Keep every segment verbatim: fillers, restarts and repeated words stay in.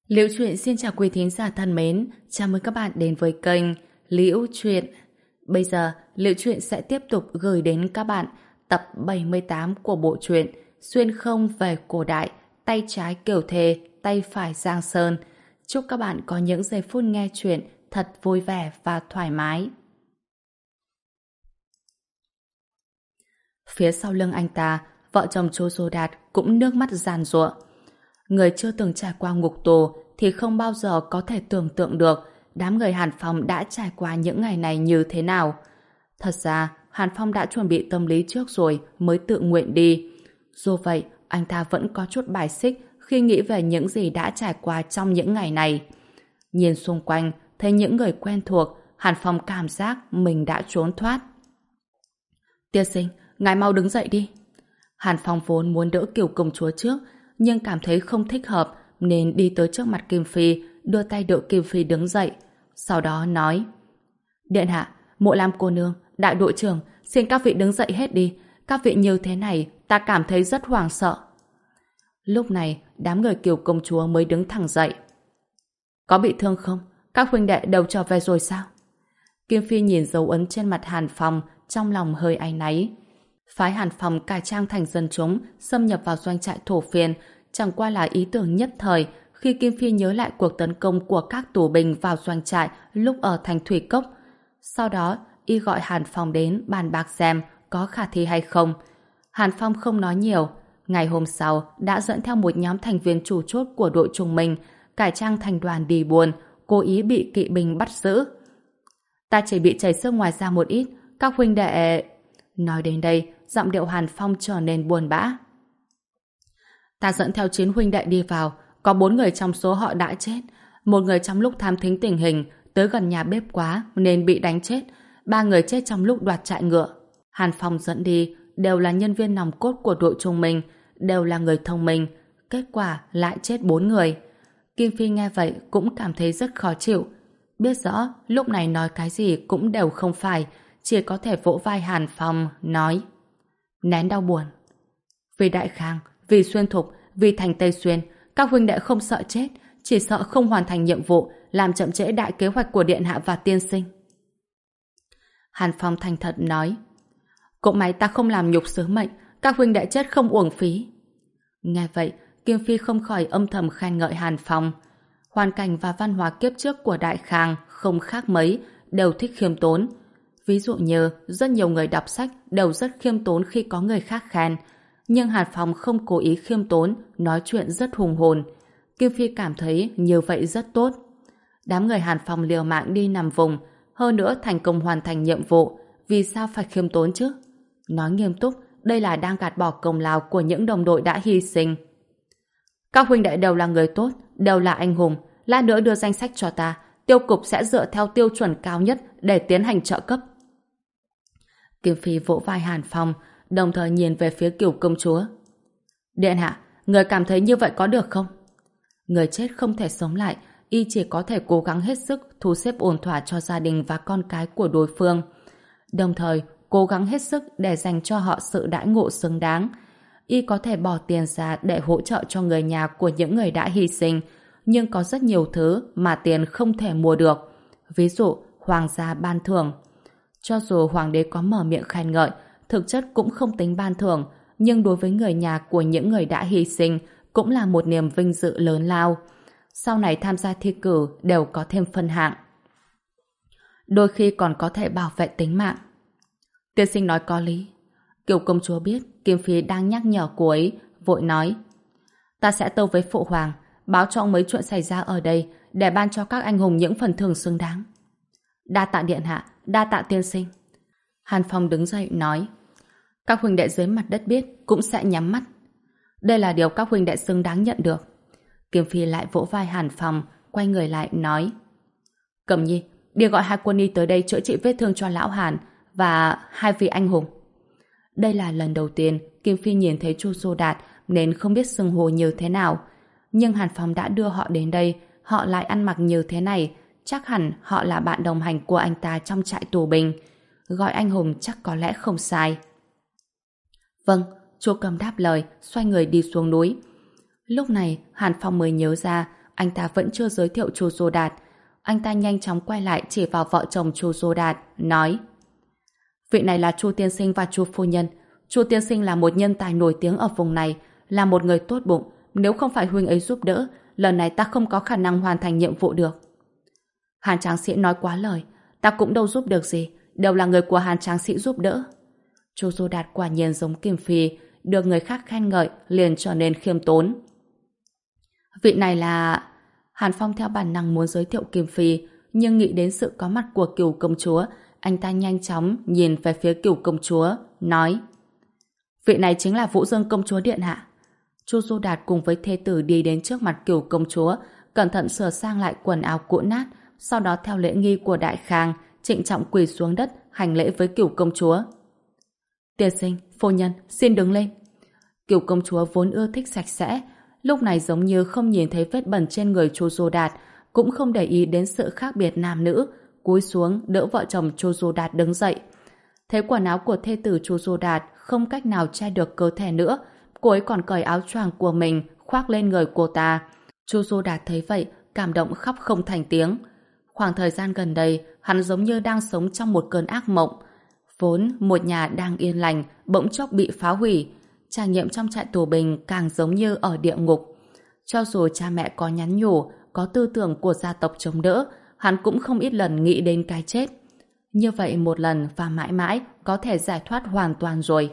Liễu Chuyện xin chào quý thính giả thân mến, chào mừng các bạn đến với kênh Liễu Chuyện. Bây giờ, Liễu Chuyện sẽ tiếp tục gửi đến các bạn tập bảy mươi tám của bộ truyện Xuyên không về cổ đại, tay trái Kiều Thề, tay phải Giang Sơn. Chúc các bạn có những giây phút nghe chuyện thật vui vẻ và thoải mái. Phía sau lưng anh ta, vợ chồng chú Dô Đạt cũng nước mắt giàn giụa. Người chưa từng trải qua ngục tù thì không bao giờ có thể tưởng tượng được đám người Hàn Phong đã trải qua những ngày này như thế nào. Thật ra, Hàn Phong đã chuẩn bị tâm lý trước rồi mới tự nguyện đi. Dù vậy, anh ta vẫn có chút bài xích khi nghĩ về những gì đã trải qua trong những ngày này. Nhìn xung quanh, thấy những người quen thuộc, Hàn Phong cảm giác mình đã trốn thoát. Tiên sinh, ngài mau đứng dậy đi. Hàn Phong vốn muốn đỡ Kiều công chúa trước, nhưng cảm thấy không thích hợp nên đi tới trước mặt Kim Phi, đưa tay đỡ Kim Phi đứng dậy. Sau đó nói: Điện hạ, Mộ Lam cô nương, đại đội trưởng, xin các vị đứng dậy hết đi. Các vị như thế này, ta cảm thấy rất hoảng sợ. Lúc này, đám người Kiều công chúa mới đứng thẳng dậy. Có bị thương không? Các huynh đệ đều trở về rồi sao? Kim Phi nhìn dấu ấn trên mặt Hàn Phong, trong lòng hơi áy náy. Phái Hàn Phong cải trang thành dân chúng, xâm nhập vào doanh trại thổ phiên, chẳng qua là ý tưởng nhất thời khi Kim Phi nhớ lại cuộc tấn công của các tù binh vào doanh trại lúc ở thành Thủy Cốc. Sau đó, y gọi Hàn Phong đến bàn bạc xem có khả thi hay không. Hàn Phong không nói nhiều. Ngày hôm sau, đã dẫn theo một nhóm thành viên chủ chốt của đội trung minh, cải trang thành đoàn đi buôn, cố ý bị kỵ binh bắt giữ. Ta chỉ bị chảy xước ngoài da một ít, các huynh đệ... Nói đến đây, giọng điệu Hàn Phong trở nên buồn bã. Ta dẫn theo chín huynh đệ đi vào, có bốn người trong số họ đã chết. Một người trong lúc thám thính tình hình, tới gần nhà bếp quá nên bị đánh chết. Ba người chết trong lúc đoạt trại ngựa. Hàn Phong dẫn đi, đều là nhân viên nòng cốt của đội trung minh, đều là người thông minh. Kết quả lại chết bốn người. Kim Phi nghe vậy cũng cảm thấy rất khó chịu. Biết rõ lúc này nói cái gì cũng đều không phải, chỉ có thể vỗ vai Hàn Phong, nói: Nén đau buồn. Vì Đại Khang, vì Xuyên Thục, vì thành Tây Xuyên, các huynh đệ không sợ chết, chỉ sợ không hoàn thành nhiệm vụ, làm chậm trễ đại kế hoạch của Điện Hạ và tiên sinh. Hàn Phong thành thật nói: Cũng may ta không làm nhục sứ mệnh, các huynh đệ chết không uổng phí. Nghe vậy, Kim Phi không khỏi âm thầm khen ngợi Hàn Phong. Hoàn cảnh và văn hóa kiếp trước của Đại Khang không khác mấy, đều thích khiêm tốn. Ví dụ như, rất nhiều người đọc sách đều rất khiêm tốn khi có người khác khen. Nhưng Hàn Phong không cố ý khiêm tốn, nói chuyện rất hùng hồn. Kim Phi cảm thấy như vậy rất tốt. Đám người Hàn Phong liều mạng đi nằm vùng, hơn nữa thành công hoàn thành nhiệm vụ. Vì sao phải khiêm tốn chứ? Nói nghiêm túc, đây là đang gạt bỏ công lao của những đồng đội đã hy sinh. Các huynh đệ đều là người tốt, đều là anh hùng. Lát nữa đưa danh sách cho ta, tiêu cục sẽ dựa theo tiêu chuẩn cao nhất để tiến hành trợ cấp. Kim Phi vỗ vai Hàn Phong, đồng thời nhìn về phía Kiều công chúa. Điện hạ, người cảm thấy như vậy có được không? Người chết không thể sống lại, y chỉ có thể cố gắng hết sức thu xếp ổn thỏa cho gia đình và con cái của đối phương. Đồng thời, cố gắng hết sức để dành cho họ sự đãi ngộ xứng đáng. Y có thể bỏ tiền ra để hỗ trợ cho người nhà của những người đã hy sinh, nhưng có rất nhiều thứ mà tiền không thể mua được. Ví dụ, hoàng gia ban thưởng. Cho dù hoàng đế có mở miệng khen ngợi, thực chất cũng không tính ban thưởng, nhưng đối với người nhà của những người đã hy sinh cũng là một niềm vinh dự lớn lao. Sau này tham gia thi cử đều có thêm phân hạng. Đôi khi còn có thể bảo vệ tính mạng. Tiên sinh nói có lý. Kiều công chúa biết Kim Phi đang nhắc nhở cô ấy, vội nói: Ta sẽ tâu với phụ hoàng, báo cho ông mấy chuyện xảy ra ở đây để ban cho các anh hùng những phần thưởng xứng đáng. Đa tạ điện hạ, đa tạ tiên sinh. Hàn Phong đứng dậy nói: Các huynh đệ dưới mặt đất biết cũng sẽ nhắm mắt. Đây là điều các huynh đệ xứng đáng nhận được. Kim Phi lại vỗ vai Hàn Phong, quay người lại nói: Cẩm Nhi, đi gọi hai quân y tới đây chữa trị vết thương cho lão Hàn và hai vị anh hùng. Đây là lần đầu tiên Kim Phi nhìn thấy Chu Dô Đạt nên không biết xưng hô như thế nào. Nhưng Hàn Phong đã đưa họ đến đây, họ lại ăn mặc như thế này, chắc hẳn họ là bạn đồng hành của anh ta trong trại tù binh. Gọi anh hùng chắc có lẽ không sai. Vâng, Chu Cầm đáp lời, xoay người đi xuống núi. Lúc này, Hàn Phong mới nhớ ra anh ta vẫn chưa giới thiệu Chu Dô Đạt. Anh ta nhanh chóng quay lại chỉ vào vợ chồng Chu Dô Đạt, nói: vị này là Chu tiên sinh và Chu phu nhân. Chu tiên sinh là một nhân tài nổi tiếng ở vùng này, là một người tốt bụng. Nếu không phải huynh ấy giúp đỡ, lần này ta không có khả năng hoàn thành nhiệm vụ được. Hàn tráng sĩ nói quá lời, ta cũng đâu giúp được gì, đều là người của Hàn tráng sĩ giúp đỡ. Chu Dô Đạt quả nhiên giống Kim Phi, được người khác khen ngợi liền trở nên khiêm tốn. Vị này là... Hàn Phong theo bản năng muốn giới thiệu Kim Phi, nhưng nghĩ đến sự có mặt của Cửu công chúa, anh ta nhanh chóng nhìn về phía Cửu công chúa, nói: vị này chính là Vũ Dương công chúa điện hạ. Chu Du Đạt cùng với thê tử đi đến trước mặt Cửu công chúa, cẩn thận sửa sang lại quần áo cũ nát, sau đó theo lễ nghi của Đại Khang, trịnh trọng quỳ xuống đất hành lễ với Cửu công chúa. Tiên sinh, phu nhân, xin đứng lên. Cửu công chúa vốn ưa thích sạch sẽ, lúc này giống như không nhìn thấy vết bẩn trên người Chu Du Đạt, cũng không để ý đến sự khác biệt nam nữ, cúi xuống đỡ vợ chồng Chu Du Đạt đứng dậy. Thấy quần áo của thê tử Chu Du Đạt không cách nào che được cơ thể nữa, cô ấy còn cởi áo choàng của mình khoác lên người cô ta. Chu Du Đạt thấy vậy, cảm động khóc không thành tiếng. Khoảng thời gian gần đây, hắn giống như đang sống trong một cơn ác mộng. Vốn một nhà đang yên lành, bỗng chốc bị phá hủy. Trải nghiệm trong trại tù binh càng giống như ở địa ngục. Cho dù cha mẹ có nhắn nhủ, có tư tưởng của gia tộc chống đỡ, hắn cũng không ít lần nghĩ đến cái chết. Như vậy một lần và mãi mãi có thể giải thoát hoàn toàn rồi.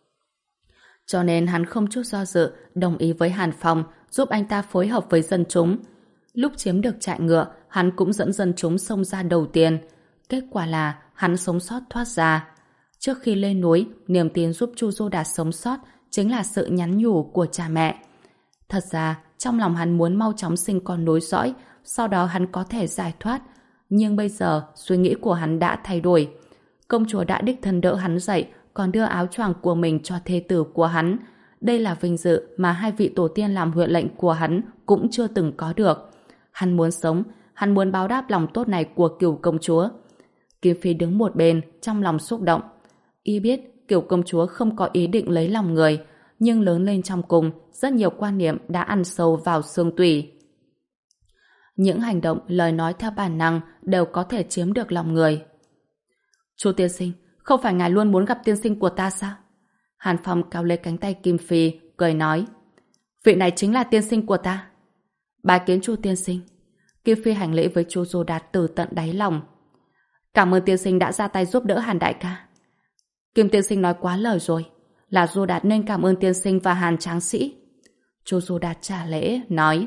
Cho nên hắn không chút do dự đồng ý với Hàn Phong giúp anh ta phối hợp với dân chúng. Lúc chiếm được trại ngựa, hắn cũng dẫn dân chúng xông ra đầu tiên. Kết quả là hắn sống sót thoát ra. Trước khi lên núi, niềm tin giúp Chu Du Đạt sống sót chính là sự nhắn nhủ của cha mẹ. Thật ra, trong lòng hắn muốn mau chóng sinh con nối dõi, sau đó hắn có thể giải thoát. Nhưng bây giờ, suy nghĩ của hắn đã thay đổi. Công chúa đã đích thân đỡ hắn dậy, còn đưa áo choàng của mình cho thê tử của hắn. Đây là vinh dự mà hai vị tổ tiên làm huyện lệnh của hắn cũng chưa từng có được. Hắn muốn sống, hắn muốn báo đáp lòng tốt này của Cửu công chúa. Kim Phi đứng một bên, trong lòng xúc động. Y biết Cửu công chúa không có ý định lấy lòng người, nhưng lớn lên trong cung, rất nhiều quan niệm đã ăn sâu vào xương tủy. Những hành động, lời nói theo bản năng đều có thể chiếm được lòng người. Chu tiên sinh, không phải ngài luôn muốn gặp tiên sinh của ta sao? Hàn Phong cao lấy cánh tay Kim Phi, cười nói: vị này chính là tiên sinh của ta. Bái kiến Chu tiên sinh. Kim Phi hành lễ với Chu Du Đạt từ tận đáy lòng. Cảm ơn tiên sinh đã ra tay giúp đỡ Hàn đại ca. Kim tiên sinh nói quá lời rồi, là Du Đạt nên cảm ơn tiên sinh và Hàn tráng sĩ. Chu Du Đạt trả lễ, nói: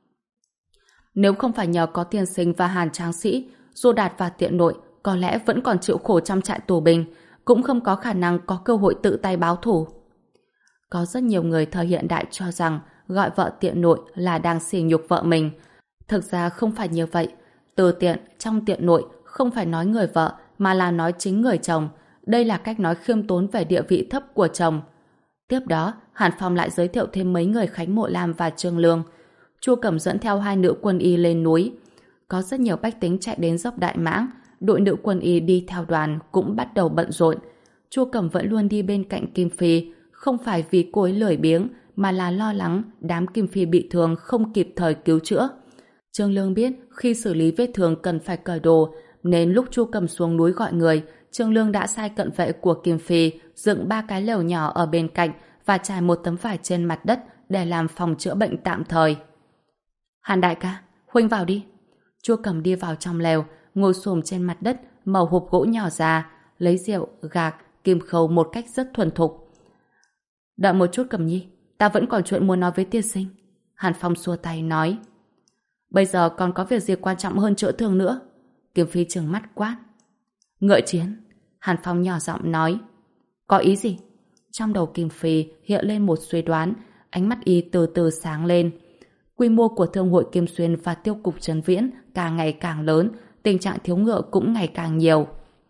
nếu không phải nhờ có tiên sinh và Hàn tráng sĩ, Du Đạt và tiện nội có lẽ vẫn còn chịu khổ trong trại tù binh, cũng không có khả năng có cơ hội tự tay báo thù. Có rất nhiều người thời hiện đại cho rằng gọi vợ tiện nội là đang sỉ nhục vợ mình. Thực ra không phải như vậy. Từ tiện trong tiện nội không phải nói người vợ mà là nói chính người chồng. Đây là cách nói khiêm tốn về địa vị thấp của chồng. Tiếp đó, Hàn Phong lại giới thiệu thêm mấy người Khánh Mộ Lam và Trương Lương. Chu Cẩm dẫn theo hai nữ quân y lên núi. Có rất nhiều bách tính chạy đến dốc Đại Mãng. Đội nữ quân y đi theo đoàn cũng bắt đầu bận rộn. Chu Cẩm vẫn luôn đi bên cạnh Kim Phi, không phải vì cô ấy lười biếng, mà là lo lắng đám Kim Phi bị thương không kịp thời cứu chữa. Trương Lương biết khi xử lý vết thương cần phải cởi đồ, nên lúc Chu Cẩm xuống núi gọi người, Trương Lương đã sai cận vệ của Kim Phi dựng ba cái lều nhỏ ở bên cạnh và trải một tấm vải trên mặt đất để làm phòng chữa bệnh tạm thời. Hàn đại ca, huynh vào đi. Chu Cẩm đi vào trong lều, ngồi xổm trên mặt đất, mở hộp gỗ nhỏ ra, lấy rượu, gạc, kim khâu một cách rất thuần thục. Đợi một chút Cẩm nhi, ta vẫn còn chuyện muốn nói với tiên sinh. Hàn Phong xua tay nói: bây giờ còn có việc gì quan trọng hơn chữa thương nữa? Kim Phi trừng mắt quát: ngựa chiến. Hàn Phong nhỏ giọng nói: có ý gì? Trong đầu Kim Phi hiện lên một suy đoán, ánh mắt y từ từ sáng lên. Quy mô của Thương hội Kim Xuyên và Tiêu cục Trấn Viễn càng ngày càng lớn, tình trạng thiếu ngựa cũng ngày càng nhiều.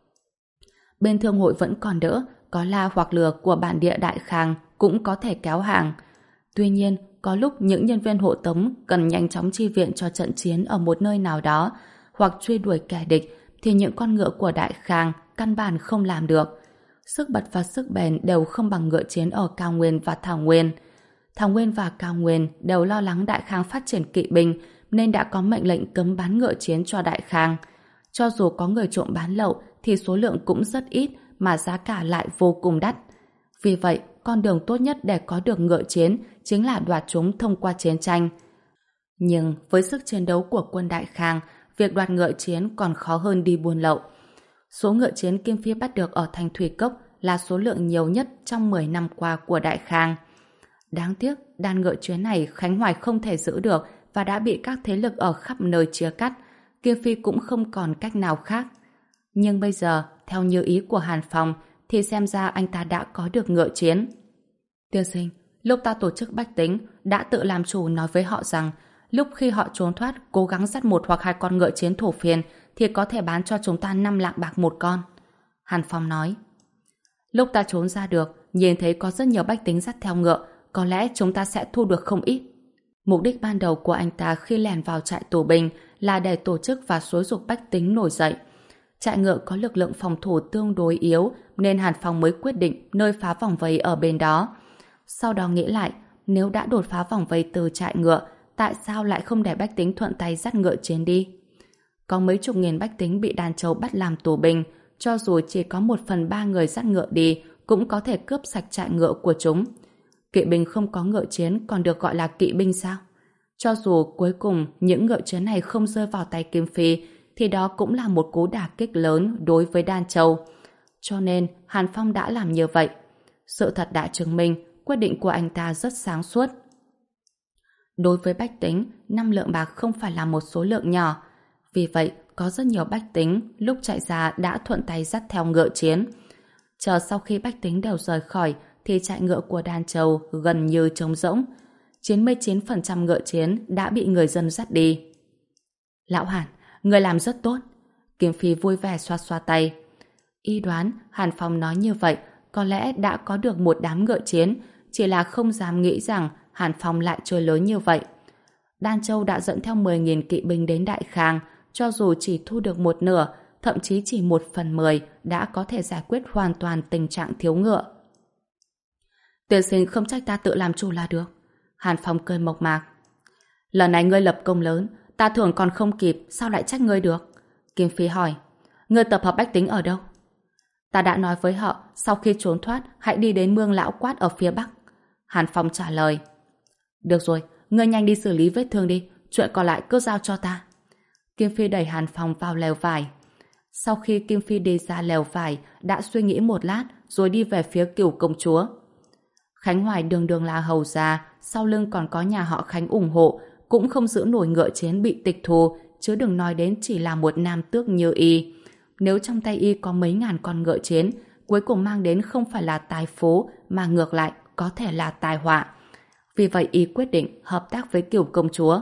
Bên thương hội vẫn còn đỡ, có la hoặc lừa của bản địa Đại Khang cũng có thể kéo hàng. Tuy nhiên, có lúc những nhân viên hộ tống cần nhanh chóng chi viện cho trận chiến ở một nơi nào đó, hoặc truy đuổi kẻ địch, thì những con ngựa của Đại Khang căn bản không làm được. Sức bật và sức bền đều không bằng ngựa chiến ở Cao Nguyên và Thảo Nguyên. Thảo Nguyên và Cao Nguyên đều lo lắng Đại Khang phát triển kỵ binh, nên đã có mệnh lệnh cấm bán ngựa chiến cho Đại Khang. Cho dù có người trộm bán lậu thì số lượng cũng rất ít mà giá cả lại vô cùng đắt. Vì vậy, con đường tốt nhất để có được ngựa chiến chính là đoạt chúng thông qua chiến tranh. Nhưng với sức chiến đấu của quân Đại Khang, việc đoạt ngựa chiến còn khó hơn đi buôn lậu. Số ngựa chiến Kim Phi bắt được ở Thanh Thủy Cốc là số lượng nhiều nhất trong mười năm qua của Đại Khang. Đáng tiếc, đàn ngựa chiến này Khánh Hoài không thể giữ được và đã bị các thế lực ở khắp nơi chia cắt. Kim Phi cũng không còn cách nào khác. Nhưng bây giờ, theo như ý của Hàn Phong, thì xem ra anh ta đã có được ngựa chiến. Tiên sinh, lúc ta tổ chức bách tính, đã tự làm chủ nói với họ rằng lúc khi họ trốn thoát, cố gắng dắt một hoặc hai con ngựa chiến thổ phiên thì có thể bán cho chúng ta năm lạng bạc một con. Hàn Phong nói. Lúc ta trốn ra được, nhìn thấy có rất nhiều bách tính dắt theo ngựa, có lẽ chúng ta sẽ thu được không ít. Mục đích ban đầu của anh ta khi lẻn vào trại tù binh là để tổ chức và xúi giục bách tính nổi dậy. Trại ngựa có lực lượng phòng thủ tương đối yếu nên Hàn Phong mới quyết định nơi phá vòng vây ở bên đó. Sau đó nghĩ lại, nếu đã đột phá vòng vây từ trại ngựa, tại sao lại không để bách tính thuận tay dắt ngựa chiến đi? Có mấy chục nghìn bách tính bị đàn trâu bắt làm tù binh, cho dù chỉ có một phần ba người dắt ngựa đi cũng có thể cướp sạch trại ngựa của chúng. Kỵ binh không có ngựa chiến còn được gọi là kỵ binh sao? Cho dù cuối cùng những ngựa chiến này không rơi vào tay Kim Phi thì đó cũng là một cú đả kích lớn đối với đàn châu. Cho nên Hàn Phong đã làm như vậy. Sự thật đã chứng minh quyết định của anh ta rất sáng suốt. Đối với bách tính, năm lượng bạc không phải là một số lượng nhỏ. Vì vậy, có rất nhiều bách tính lúc chạy ra đã thuận tay dắt theo ngựa chiến. Chờ sau khi bách tính đều rời khỏi thì trại ngựa của đàn châu gần như trống rỗng. chín mươi chín phần trăm ngựa chiến đã bị người dân dắt đi. Lão Hàn, người làm rất tốt. Kim Phi vui vẻ xoa xoa tay. Y đoán Hàn Phong nói như vậy có lẽ đã có được một đám ngựa chiến, chỉ là không dám nghĩ rằng Hàn Phong lại chơi lớn như vậy. Đan Châu đã dẫn theo mười nghìn kỵ binh đến Đại Khang, cho dù chỉ thu được một nửa, thậm chí chỉ một phần mười đã có thể giải quyết hoàn toàn tình trạng thiếu ngựa. Tiên sinh không trách ta tự làm chủ là được. Hàn Phong cười mộc mạc. Lần này ngươi lập công lớn, ta thưởng còn không kịp, sao lại trách ngươi được? Kim Phi hỏi. Ngươi tập hợp bách tính ở đâu? Ta đã nói với họ, sau khi trốn thoát, hãy đi đến Mương Lão Quát ở phía Bắc. Hàn Phong trả lời. Được rồi, ngươi nhanh đi xử lý vết thương đi, chuyện còn lại cứ giao cho ta. Kim Phi đẩy Hàn Phong vào lều vải. Sau khi Kim Phi đi ra lều vải, đã suy nghĩ một lát, rồi đi về phía Cửu công chúa. Khánh Hoài đường đường là hầu gia, sau lưng còn có nhà họ Khánh ủng hộ, cũng không giữ nổi ngựa chiến bị tịch thu, chứ đừng nói đến chỉ là một nam tước như y. Nếu trong tay y có mấy ngàn con ngựa chiến, cuối cùng mang đến không phải là tài phú, mà ngược lại có thể là tai họa. Vì vậy y quyết định hợp tác với Cửu công chúa.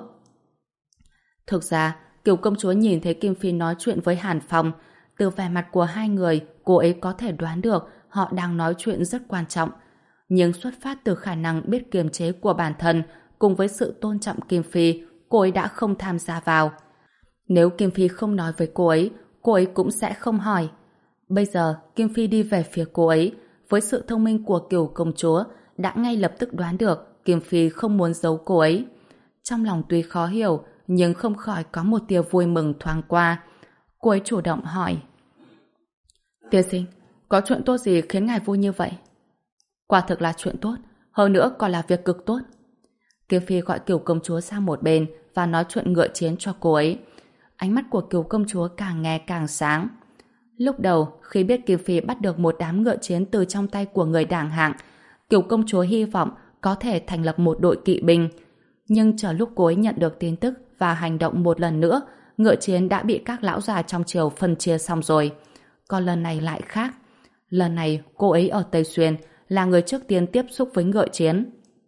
Thực ra, Cửu công chúa nhìn thấy Kim Phi nói chuyện với Hàn Phong, từ vẻ mặt của hai người, cô ấy có thể đoán được họ đang nói chuyện rất quan trọng. Nhưng xuất phát từ khả năng biết kiềm chế của bản thân cùng với sự tôn trọng Kim Phi, cô ấy đã không tham gia vào. Nếu Kim Phi không nói với cô ấy, cô ấy cũng sẽ không hỏi. Bây giờ, Kim Phi đi về phía cô ấy, với sự thông minh của Cửu công chúa, đã ngay lập tức đoán được Kim Phi không muốn giấu cô ấy. Trong lòng tuy khó hiểu, nhưng không khỏi có một tia vui mừng thoáng qua. Cô ấy chủ động hỏi. Tiên sinh, có chuyện tốt gì khiến ngài vui như vậy? Quả thực là chuyện tốt, hơn nữa còn là việc cực tốt. Kim Phi gọi Cửu công chúa sang một bên và nói chuyện ngựa chiến cho cô ấy. Ánh mắt của Cửu công chúa càng nghe càng sáng. Lúc đầu, khi biết Kim Phi bắt được một đám ngựa chiến từ trong tay của người đảng hạng, Cửu công chúa hy vọng có thể thành lập một đội kỵ binh. Nhưng chờ lúc cô ấy nhận được tin tức và hành động một lần nữa, ngựa chiến đã bị các lão già trong triều phân chia xong rồi. Còn lần này lại khác. Lần này cô ấy ở Tây Xuyên là người trước tiên tiếp xúc với ngựa chiến.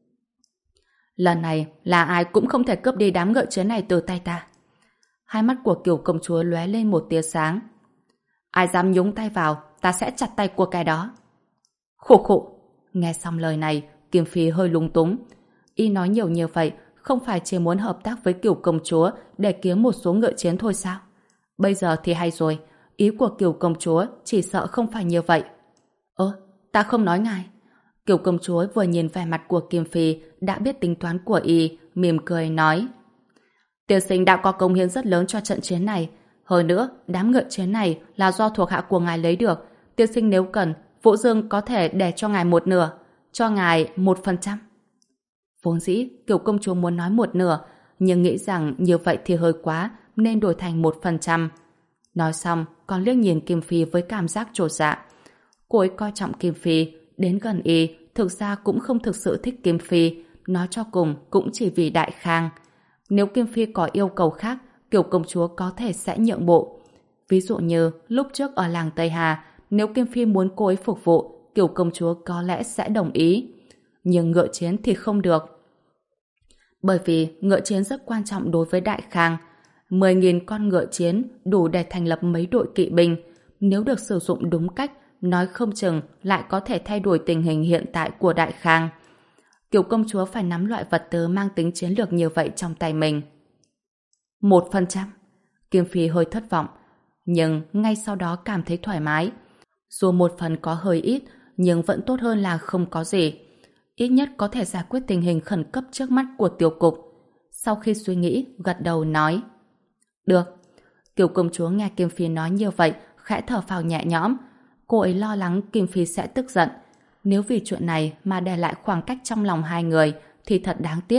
Lần này là ai cũng không thể cướp đi đám ngựa chiến này từ tay ta. Hai mắt của Cửu công chúa lóe lên một tia sáng. Ai dám nhúng tay vào, ta sẽ chặt tay của cái đó. Khổ khổ. Nghe xong lời này, Kim Phi hơi lung túng. Y nói nhiều như vậy, không phải chỉ muốn hợp tác với Cửu công chúa để kiếm một số ngựa chiến thôi sao? Bây giờ thì hay rồi, ý của Cửu công chúa chỉ sợ không phải như vậy. Ơ, ta không nói ngài. Cửu công chúa vừa nhìn vẻ mặt của Kim Phi đã biết tính toán của y, mỉm cười nói. Tiên sinh đã có công hiến rất lớn cho trận chiến này. Hơn nữa, đám ngựa chiến này là do thuộc hạ của ngài lấy được. Tiên sinh nếu cần, Vũ Dương có thể để cho ngài một nửa, cho ngài một phần trăm. Vốn dĩ, Kiều công chúa muốn nói một nửa, nhưng nghĩ rằng như vậy thì hơi quá, nên đổi thành một phần trăm. Nói xong, còn liếc nhìn Kim Phi với cảm giác chột dạ. Cô ấy coi trọng Kim Phi, đến gần y, thực ra cũng không thực sự thích Kim Phi, nói cho cùng cũng chỉ vì Đại Khang. Nếu Kim Phi có yêu cầu khác, Kiều công chúa có thể sẽ nhượng bộ. Ví dụ như lúc trước ở làng Tây Hà, nếu Kim Phi muốn cô ấy phục vụ, Kiều công chúa có lẽ sẽ đồng ý. Nhưng ngựa chiến thì không được. Bởi vì ngựa chiến rất quan trọng đối với Đại Khang. mười nghìn con ngựa chiến đủ để thành lập mấy đội kỵ binh. Nếu được sử dụng đúng cách, nói không chừng lại có thể thay đổi tình hình hiện tại của Đại Khang. Kiều công chúa phải nắm loại vật tư mang tính chiến lược như vậy trong tay mình. Một phần trăm. Kim Phi hơi thất vọng, nhưng ngay sau đó cảm thấy thoải mái. Dù một phần có hơi ít, nhưng vẫn tốt hơn là không có gì. Ít nhất có thể giải quyết tình hình khẩn cấp trước mắt của tiểu cục. Sau khi suy nghĩ, gật đầu nói. Được. Kiều công chúa nghe Kim Phi nói như vậy, khẽ thở phào nhẹ nhõm. Cô ấy lo lắng Kim Phi sẽ tức giận. Nếu vì chuyện này mà để lại khoảng cách trong lòng hai người thì thật đáng tiếc.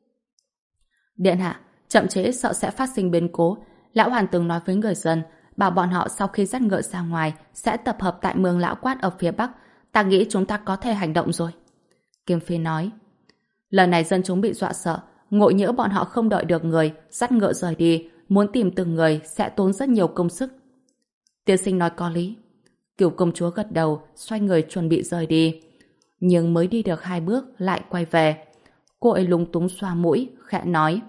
Điện hạ, chậm trễ sợ sẽ phát sinh biến cố. Lão Hoàn từng nói với người dân, bảo bọn họ sau khi dắt ngựa ra ngoài sẽ tập hợp tại mương Lão Quát ở phía Bắc. Ta nghĩ chúng ta có thể hành động rồi. Kim Phi nói. Lần này dân chúng bị dọa sợ, ngộ nhỡ bọn họ không đợi được người, dắt ngựa rời đi, muốn tìm từng người sẽ tốn rất nhiều công sức. Tiên sinh nói có lý. Kiều công chúa gật đầu, xoay người chuẩn bị rời đi. Nhưng mới đi được hai bước lại quay về. Cô ấy lúng túng xoa mũi, khẽ nói.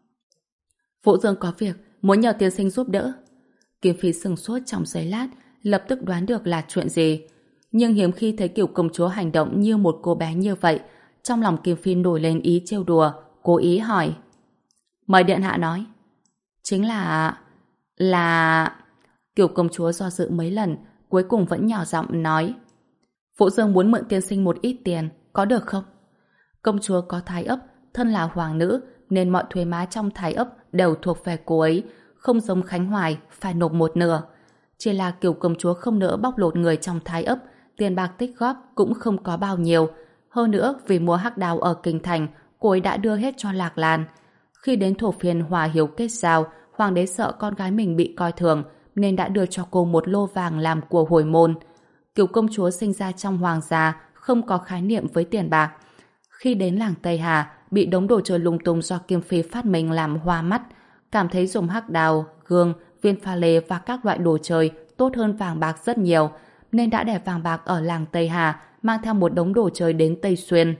Vũ Dương có việc, muốn nhờ tiên sinh giúp đỡ. Kim Phi sừng sốt trong giây lát, lập tức đoán được là chuyện gì. Nhưng hiếm khi thấy Kiều công chúa hành động như một cô bé như vậy, trong lòng Kim Phi nổi lên ý trêu đùa, cố ý hỏi. Mời điện hạ nói. Chính là... là... Kiều công chúa do dự mấy lần, cuối cùng vẫn nhỏ giọng nói. Vũ Dương muốn mượn tiên sinh một ít tiền, có được không? Công chúa có thái ấp, thân là hoàng nữ, nên mọi thuế má trong thái ấp đều thuộc về cô ấy, không giống Khánh Hoài phải nộp một nửa. Chỉ là Kiều công chúa không nỡ bóc lột người trong thái ấp, tiền bạc tích góp cũng không có bao nhiêu. Hơn nữa, vì mua hắc đào ở Kinh Thành, cô ấy đã đưa hết cho Lạc Lan. Khi đến thổ phiên hòa hiếu kết giao, hoàng đế sợ con gái mình bị coi thường, nên đã đưa cho cô một lô vàng làm của hồi môn. Kiều công chúa sinh ra trong hoàng gia, không có khái niệm với tiền bạc. Khi đến làng Tây Hà, bị đống đồ chơi lung tung do Kim Phi phát minh làm hoa mắt, cảm thấy dùng hắc đào, gương, viên pha lê và các loại đồ chơi tốt hơn vàng bạc rất nhiều, nên đã để vàng bạc ở làng Tây Hà, mang theo một đống đồ chơi đến Tây Xuyên.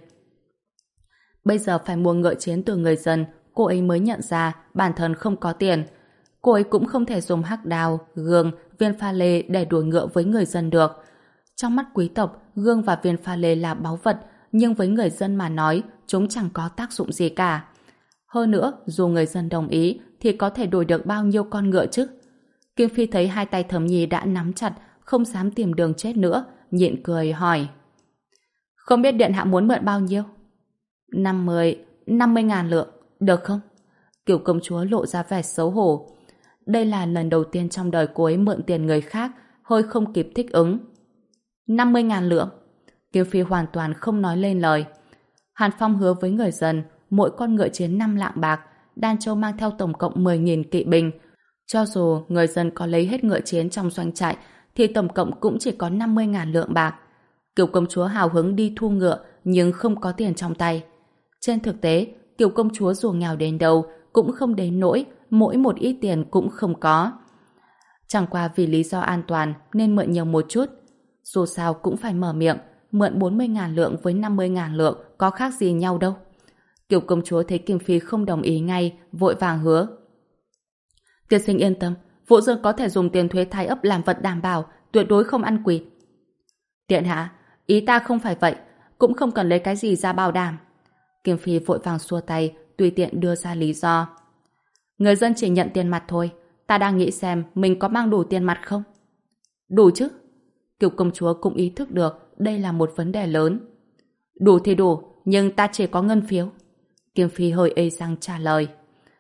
Bây giờ phải mua ngựa chiến từ người dân, cô ấy mới nhận ra bản thân không có tiền. Cô ấy cũng không thể dùng hắc đào, gương, viên pha lê để đuổi ngựa với người dân được. Trong mắt quý tộc, gương và viên pha lê là báu vật, nhưng với người dân mà nói, chúng chẳng có tác dụng gì cả. Hơn nữa, dù người dân đồng ý, thì có thể đổi được bao nhiêu con ngựa chứ? Kim Phi thấy hai tay Thẩm Nhi đã nắm chặt, không dám tìm đường chết nữa, nhịn cười hỏi. Không biết điện hạ muốn mượn bao nhiêu? năm mươi, năm mươi ngàn lượng, được không? Kiều công chúa lộ ra vẻ xấu hổ. Đây là lần đầu tiên trong đời cô ấy mượn tiền người khác, hơi không kịp thích ứng. năm mươi ngàn lượng. Kiều Phi hoàn toàn không nói lên lời. Hàn Phong hứa với người dân, mỗi con ngựa chiến năm lạng bạc, Đan Châu mang theo tổng cộng mười nghìn kỵ binh. Cho dù người dân có lấy hết ngựa chiến trong doanh trại, thì tổng cộng cũng chỉ có năm mươi ngàn lượng bạc. Kiều công chúa hào hứng đi thu ngựa, nhưng không có tiền trong tay. Trên thực tế, Kiều công chúa dù nghèo đến đâu, cũng không đến nỗi mỗi một ít tiền cũng không có. Chẳng qua vì lý do an toàn nên mượn nhiều một chút. Dù sao cũng phải mở miệng, mượn bốn mươi ngàn lượng với năm mươi ngàn lượng có khác gì nhau đâu. Kiều công chúa thấy Kim Phi không đồng ý ngay, vội vàng hứa. Tiên sinh yên tâm, Vũ Dương có thể dùng tiền thuế thái ấp làm vật đảm bảo, tuyệt đối không ăn quỵt. Điện hạ, ý ta không phải vậy, cũng không cần lấy cái gì ra bảo đảm. Kim Phi vội vàng xua tay, tùy tiện đưa ra lý do. Người dân chỉ nhận tiền mặt thôi, ta đang nghĩ xem mình có mang đủ tiền mặt không? Đủ chứ? Kiều công chúa cũng ý thức được đây là một vấn đề lớn. Đủ thì đủ, nhưng ta chỉ có ngân phiếu. Kim Phi hơi ê răng trả lời.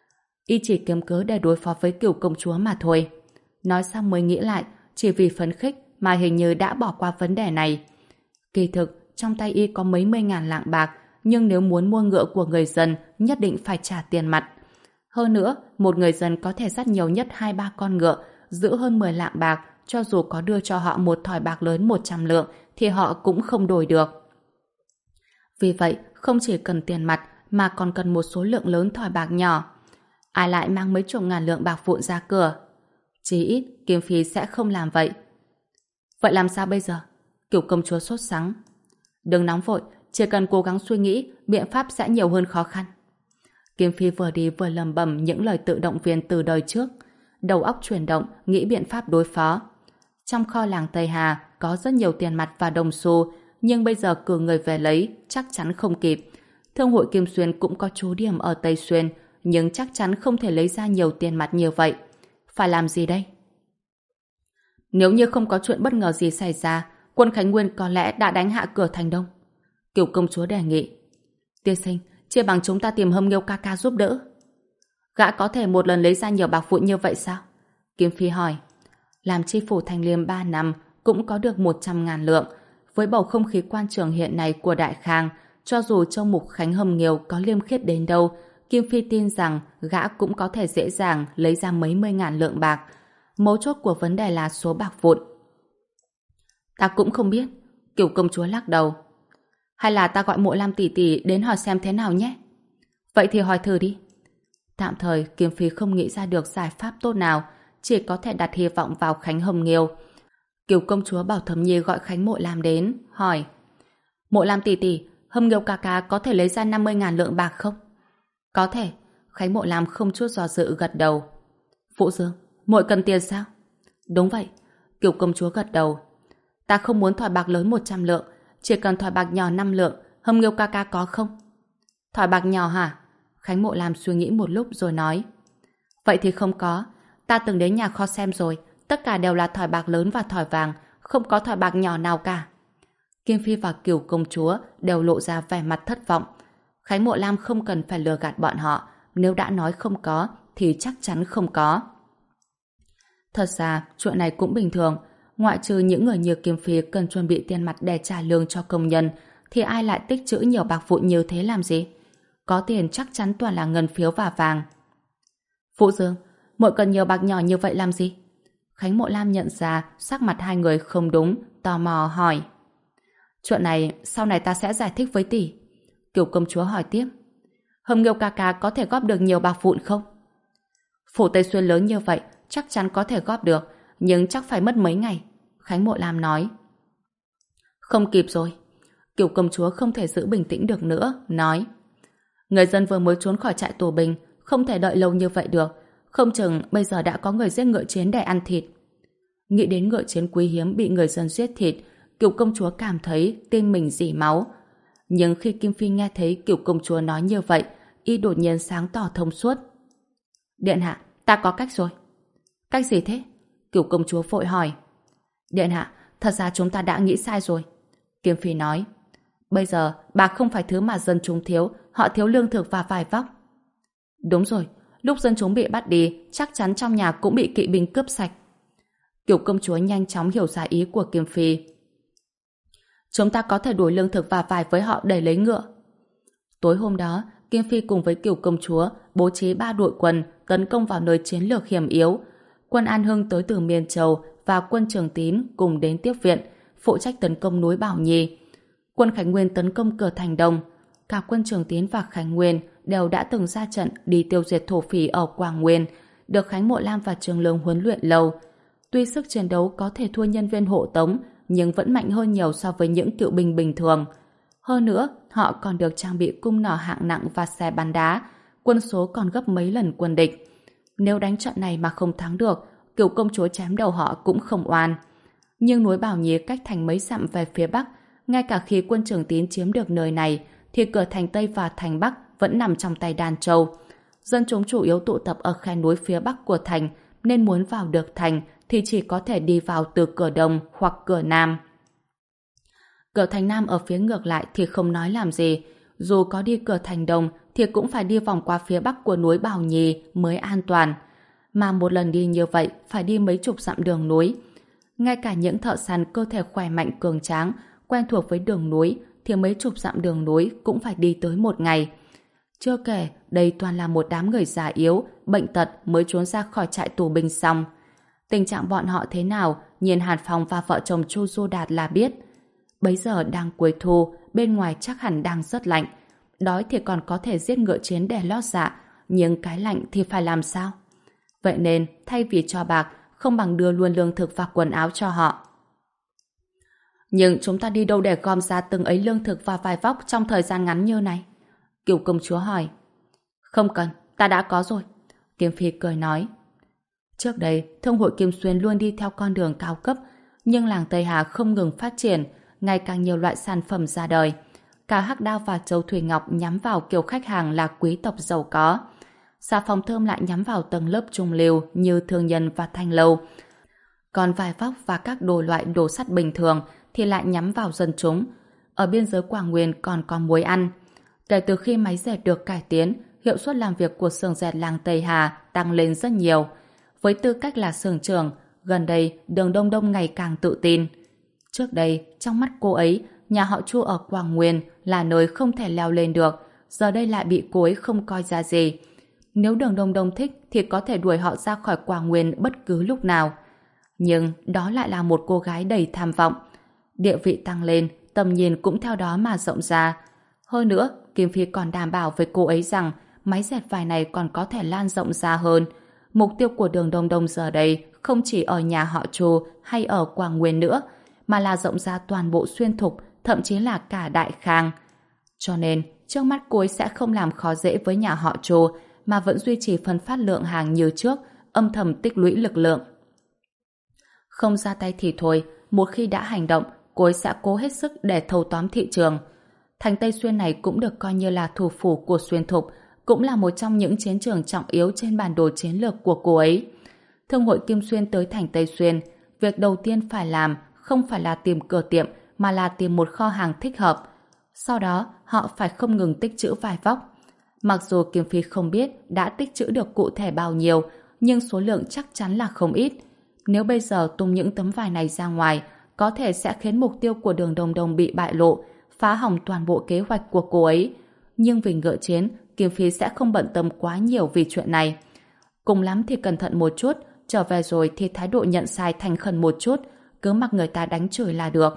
Y chỉ kiếm cớ để đối phó với Cửu công chúa mà thôi. Nói xong mới nghĩ lại, chỉ vì phấn khích mà hình như đã bỏ qua vấn đề này. Kỳ thực, trong tay Y có mấy mươi ngàn lạng bạc, nhưng nếu muốn mua ngựa của người dân, nhất định phải trả tiền mặt. Hơn nữa, một người dân có thể dắt nhiều nhất hai ba con ngựa, giữ hơn mười lạng bạc, cho dù có đưa cho họ một thỏi bạc lớn một trăm lượng, thì họ cũng không đổi được. Vì vậy, không chỉ cần tiền mặt, mà còn cần một số lượng lớn thỏi bạc nhỏ. Ai lại mang mấy chục ngàn lượng bạc vụn ra cửa? Chí ít, Kim Phi sẽ không làm vậy. Vậy làm sao bây giờ? Cửu công chúa sốt sắng. Đừng nóng vội, chỉ cần cố gắng suy nghĩ, biện pháp sẽ nhiều hơn khó khăn. Kim Phi vừa đi vừa lầm bầm những lời tự động viên từ đời trước. Đầu óc chuyển động, nghĩ biện pháp đối phó. Trong kho làng Tây Hà có rất nhiều tiền mặt và đồng xu, nhưng bây giờ cử người về lấy chắc chắn không kịp. Thương hội Kim Xuyên cũng có trú điểm ở Tây Xuyên, nhưng chắc chắn không thể lấy ra nhiều tiền mặt như vậy. Phải làm gì đây? Nếu như không có chuyện bất ngờ gì xảy ra, quân Khánh Nguyên có lẽ đã đánh hạ cửa thành Đông. Cửu công chúa đề nghị. Tiên sinh, chia bằng chúng ta tìm Hâm Nghiêu ca ca giúp đỡ. Gã có thể một lần lấy ra nhiều bạc vụn như vậy sao? Kim Phi hỏi. Làm chi phủ Thanh Liêm ba năm cũng có được một trăm ngàn lượng. Với bầu không khí quan trường hiện nay của Đại Khang, cho dù Châu Mục Khánh Hâm Nghiêu có liêm khiết đến đâu, Kim Phi tin rằng gã cũng có thể dễ dàng lấy ra mấy mươi ngàn lượng bạc. Mấu chốt của vấn đề là số bạc vụn. Ta cũng không biết. Cửu công chúa lắc đầu. Hay là ta gọi Mộ Lam tỷ tỷ đến hỏi xem thế nào nhé. Vậy thì hỏi thử đi. Tạm thời Kim Phi không nghĩ ra được giải pháp tốt nào, chỉ có thể đặt hy vọng vào Khánh Hâm Nghiêu. Cửu công chúa bảo Thẩm Nhi gọi Khánh Mộ Lam đến, hỏi. Mộ Lam tỷ tỷ, Hâm Nghiêu ca ca có thể lấy ra năm mươi ngàn lượng bạc không? Có thể. Khánh Mộ Lam không chút do dự gật đầu. Phụ Dương, muội cần tiền sao? Đúng vậy. Cửu công chúa gật đầu. Ta không muốn thỏi bạc lớn một trăm lượng, chỉ cần thỏi bạc nhỏ năm lượng. Hâm Nghiêu ca ca có không? Thỏi bạc nhỏ hả? Khánh Mộ Lam suy nghĩ một lúc rồi nói. Vậy thì không có. Ta từng đến nhà kho xem rồi, tất cả đều là thỏi bạc lớn và thỏi vàng, không có thỏi bạc nhỏ nào cả. Kim Phi và Cửu công chúa đều lộ ra vẻ mặt thất vọng. Khánh Mộ Lam không cần phải lừa gạt bọn họ, nếu đã nói không có thì chắc chắn không có. Thật ra, chuyện này cũng bình thường, ngoại trừ những người như Kim Phi cần chuẩn bị tiền mặt để trả lương cho công nhân, thì ai lại tích trữ nhiều bạc vụn như thế làm gì? Có tiền chắc chắn toàn là ngân phiếu và vàng. Phụ Dương, muội cần nhiều bạc nhỏ như vậy làm gì? Khánh Mộ Lam nhận ra sắc mặt hai người không đúng, tò mò hỏi. Chuyện này sau này ta sẽ giải thích với tỷ. Cửu công chúa hỏi tiếp. Hâm Nghiêu ca ca có thể góp được nhiều bạc vụn không? Phủ Tây Xuyên lớn như vậy chắc chắn có thể góp được, nhưng chắc phải mất mấy ngày. Khánh Mộ Lam nói. Không kịp rồi. Cửu công chúa không thể giữ bình tĩnh được nữa, nói. Người dân vừa mới trốn khỏi trại tù binh, không thể đợi lâu như vậy được. Không chừng bây giờ đã có người giết ngựa chiến để ăn thịt. Nghĩ đến ngựa chiến quý hiếm bị người dân giết thịt, Cửu công chúa cảm thấy tim mình rỉ máu. Nhưng khi Kim Phi nghe thấy Cửu công chúa nói như vậy, y đột nhiên sáng tỏ thông suốt. Điện hạ, ta có cách rồi. Cách gì thế? Cửu công chúa vội hỏi. Điện hạ, thật ra chúng ta đã nghĩ sai rồi. Kim Phi nói. Bây giờ, bạc không phải thứ mà dân chúng thiếu, họ thiếu lương thực và vải vóc. Đúng rồi, lúc dân chúng bị bắt đi, chắc chắn trong nhà cũng bị kỵ binh cướp sạch. Cửu công chúa nhanh chóng hiểu ra ý của Kim Phi. Chúng ta có thể đổi lương thực và vải với họ để lấy ngựa. Tối hôm đó, Kim Phi cùng với Cửu công chúa bố trí ba đội quân tấn công vào nơi chiến lược hiểm yếu. Quân An Hưng tới từ Miên Châu và quân Trường Tín cùng đến tiếp viện, phụ trách tấn công núi Bảo Nhi. Quân Khánh Nguyên tấn công cửa thành Đông. Cả quân Trường Tín và Khánh Nguyên đều đã từng ra trận đi tiêu diệt thổ phỉ ở Quảng Nguyên, được Khánh Mộ Lam và Trường Lương huấn luyện lâu. Tuy sức chiến đấu có thể thua nhân viên hộ tống, nhưng vẫn mạnh hơn nhiều so với những cựu binh bình thường. Hơn nữa, họ còn được trang bị cung nỏ hạng nặng và xe bắn đá, quân số còn gấp mấy lần quân địch. Nếu đánh trận này mà không thắng được, Cửu công chúa chém đầu họ cũng không oan. Nhưng núi Bảo Nhi cách thành mấy dặm về phía bắc, ngay cả khi quân Trường Tín chiếm được nơi này, thì cửa thành Tây và thành Bắc vẫn nằm trong tay Đan Châu. Dân chúng chủ yếu tụ tập ở khe núi phía bắc của thành, nên muốn vào được thành thì chỉ có thể đi vào từ cửa Đông hoặc cửa Nam. Cửa thành Nam ở phía ngược lại thì không nói làm gì. Dù có đi cửa thành Đông thì cũng phải đi vòng qua phía bắc của núi Bảo Nhì mới an toàn. Mà một lần đi như vậy phải đi mấy chục dặm đường núi. Ngay cả những thợ săn cơ thể khỏe mạnh cường tráng, quen thuộc với đường núi thì mấy chục dặm đường núi cũng phải đi tới một ngày. Chưa kể, đây toàn là một đám người già yếu, bệnh tật mới trốn ra khỏi trại tù binh xong. Tình trạng bọn họ thế nào, nhìn Hàn Phong và vợ chồng Chu Du Đạt là biết. Bấy giờ đang cuối thu, bên ngoài chắc hẳn đang rất lạnh. Đói thì còn có thể giết ngựa chiến để lót dạ, nhưng cái lạnh thì phải làm sao? Vậy nên, thay vì cho bạc, không bằng đưa luôn lương thực và quần áo cho họ. Nhưng chúng ta đi đâu để gom ra từng ấy lương thực và vải vóc trong thời gian ngắn như này? Kiều công chúa hỏi. Không cần, ta đã có rồi. Kiếm Phi cười nói. Trước đây, Thương hội Kim Xuyên luôn đi theo con đường cao cấp, nhưng làng Tây Hà không ngừng phát triển, ngày càng nhiều loại sản phẩm ra đời. Cả Hắc Đao và Châu Thủy Ngọc nhắm vào kiểu khách hàng là quý tộc giàu có. Xà phòng thơm lại nhắm vào tầng lớp trung lưu như thương nhân và thanh lâu. Còn vải vóc và các đồ loại đồ sắt bình thường thì lại nhắm vào dân chúng. Ở biên giới Quảng Nguyên còn có muối ăn. Kể từ khi máy dệt được cải tiến, hiệu suất làm việc của xưởng dệt làng Tây Hà tăng lên rất nhiều. Với tư cách là xưởng trưởng, gần đây Đường Đông Đông ngày càng tự tin. Trước đây, trong mắt cô ấy, nhà họ Chu ở Quảng Nguyên là nơi không thể leo lên được, giờ đây lại bị cô ấy không coi ra gì. Nếu Đường Đông Đông thích thì có thể đuổi họ ra khỏi Quảng Nguyên bất cứ lúc nào. Nhưng đó lại là một cô gái đầy tham vọng. Địa vị tăng lên, tầm nhìn cũng theo đó mà rộng ra. Hơn nữa, Kim Phi còn đảm bảo với cô ấy rằng máy dệt vải này còn có thể lan rộng ra hơn. Mục tiêu của Đường Đông Đông giờ đây không chỉ ở nhà họ Chu hay ở Quảng Nguyên nữa, mà là rộng ra toàn bộ Xuyên Thục, thậm chí là cả Đại Khang. Cho nên, trước mắt cô ấy sẽ không làm khó dễ với nhà họ Chu, mà vẫn duy trì phân phát lượng hàng như trước, âm thầm tích lũy lực lượng. Không ra tay thì thôi, một khi đã hành động, cô ấy sẽ cố hết sức để thâu tóm thị trường. Thành Tây Xuyên này cũng được coi như là thủ phủ của Xuyên Thục, cũng là một trong những chiến trường trọng yếu trên bản đồ chiến lược của cô ấy. Thương hội Kim Xuyên tới thành Tây Xuyên, việc đầu tiên phải làm không phải là tìm cửa tiệm, mà là tìm một kho hàng thích hợp. Sau đó, họ phải không ngừng tích trữ vải vóc. Mặc dù Kim Phi không biết đã tích trữ được cụ thể bao nhiêu, nhưng số lượng chắc chắn là không ít. Nếu bây giờ tung những tấm vải này ra ngoài, có thể sẽ khiến mục tiêu của Đường Đông Đông bị bại lộ, phá hỏng toàn bộ kế hoạch của cô ấy. Nhưng vì ngựa chiến, Kim Phi sẽ không bận tâm quá nhiều vì chuyện này. Cùng lắm thì cẩn thận một chút, trở về rồi thì thái độ nhận sai thành khẩn một chút, cứ mặc người ta đánh chửi là được.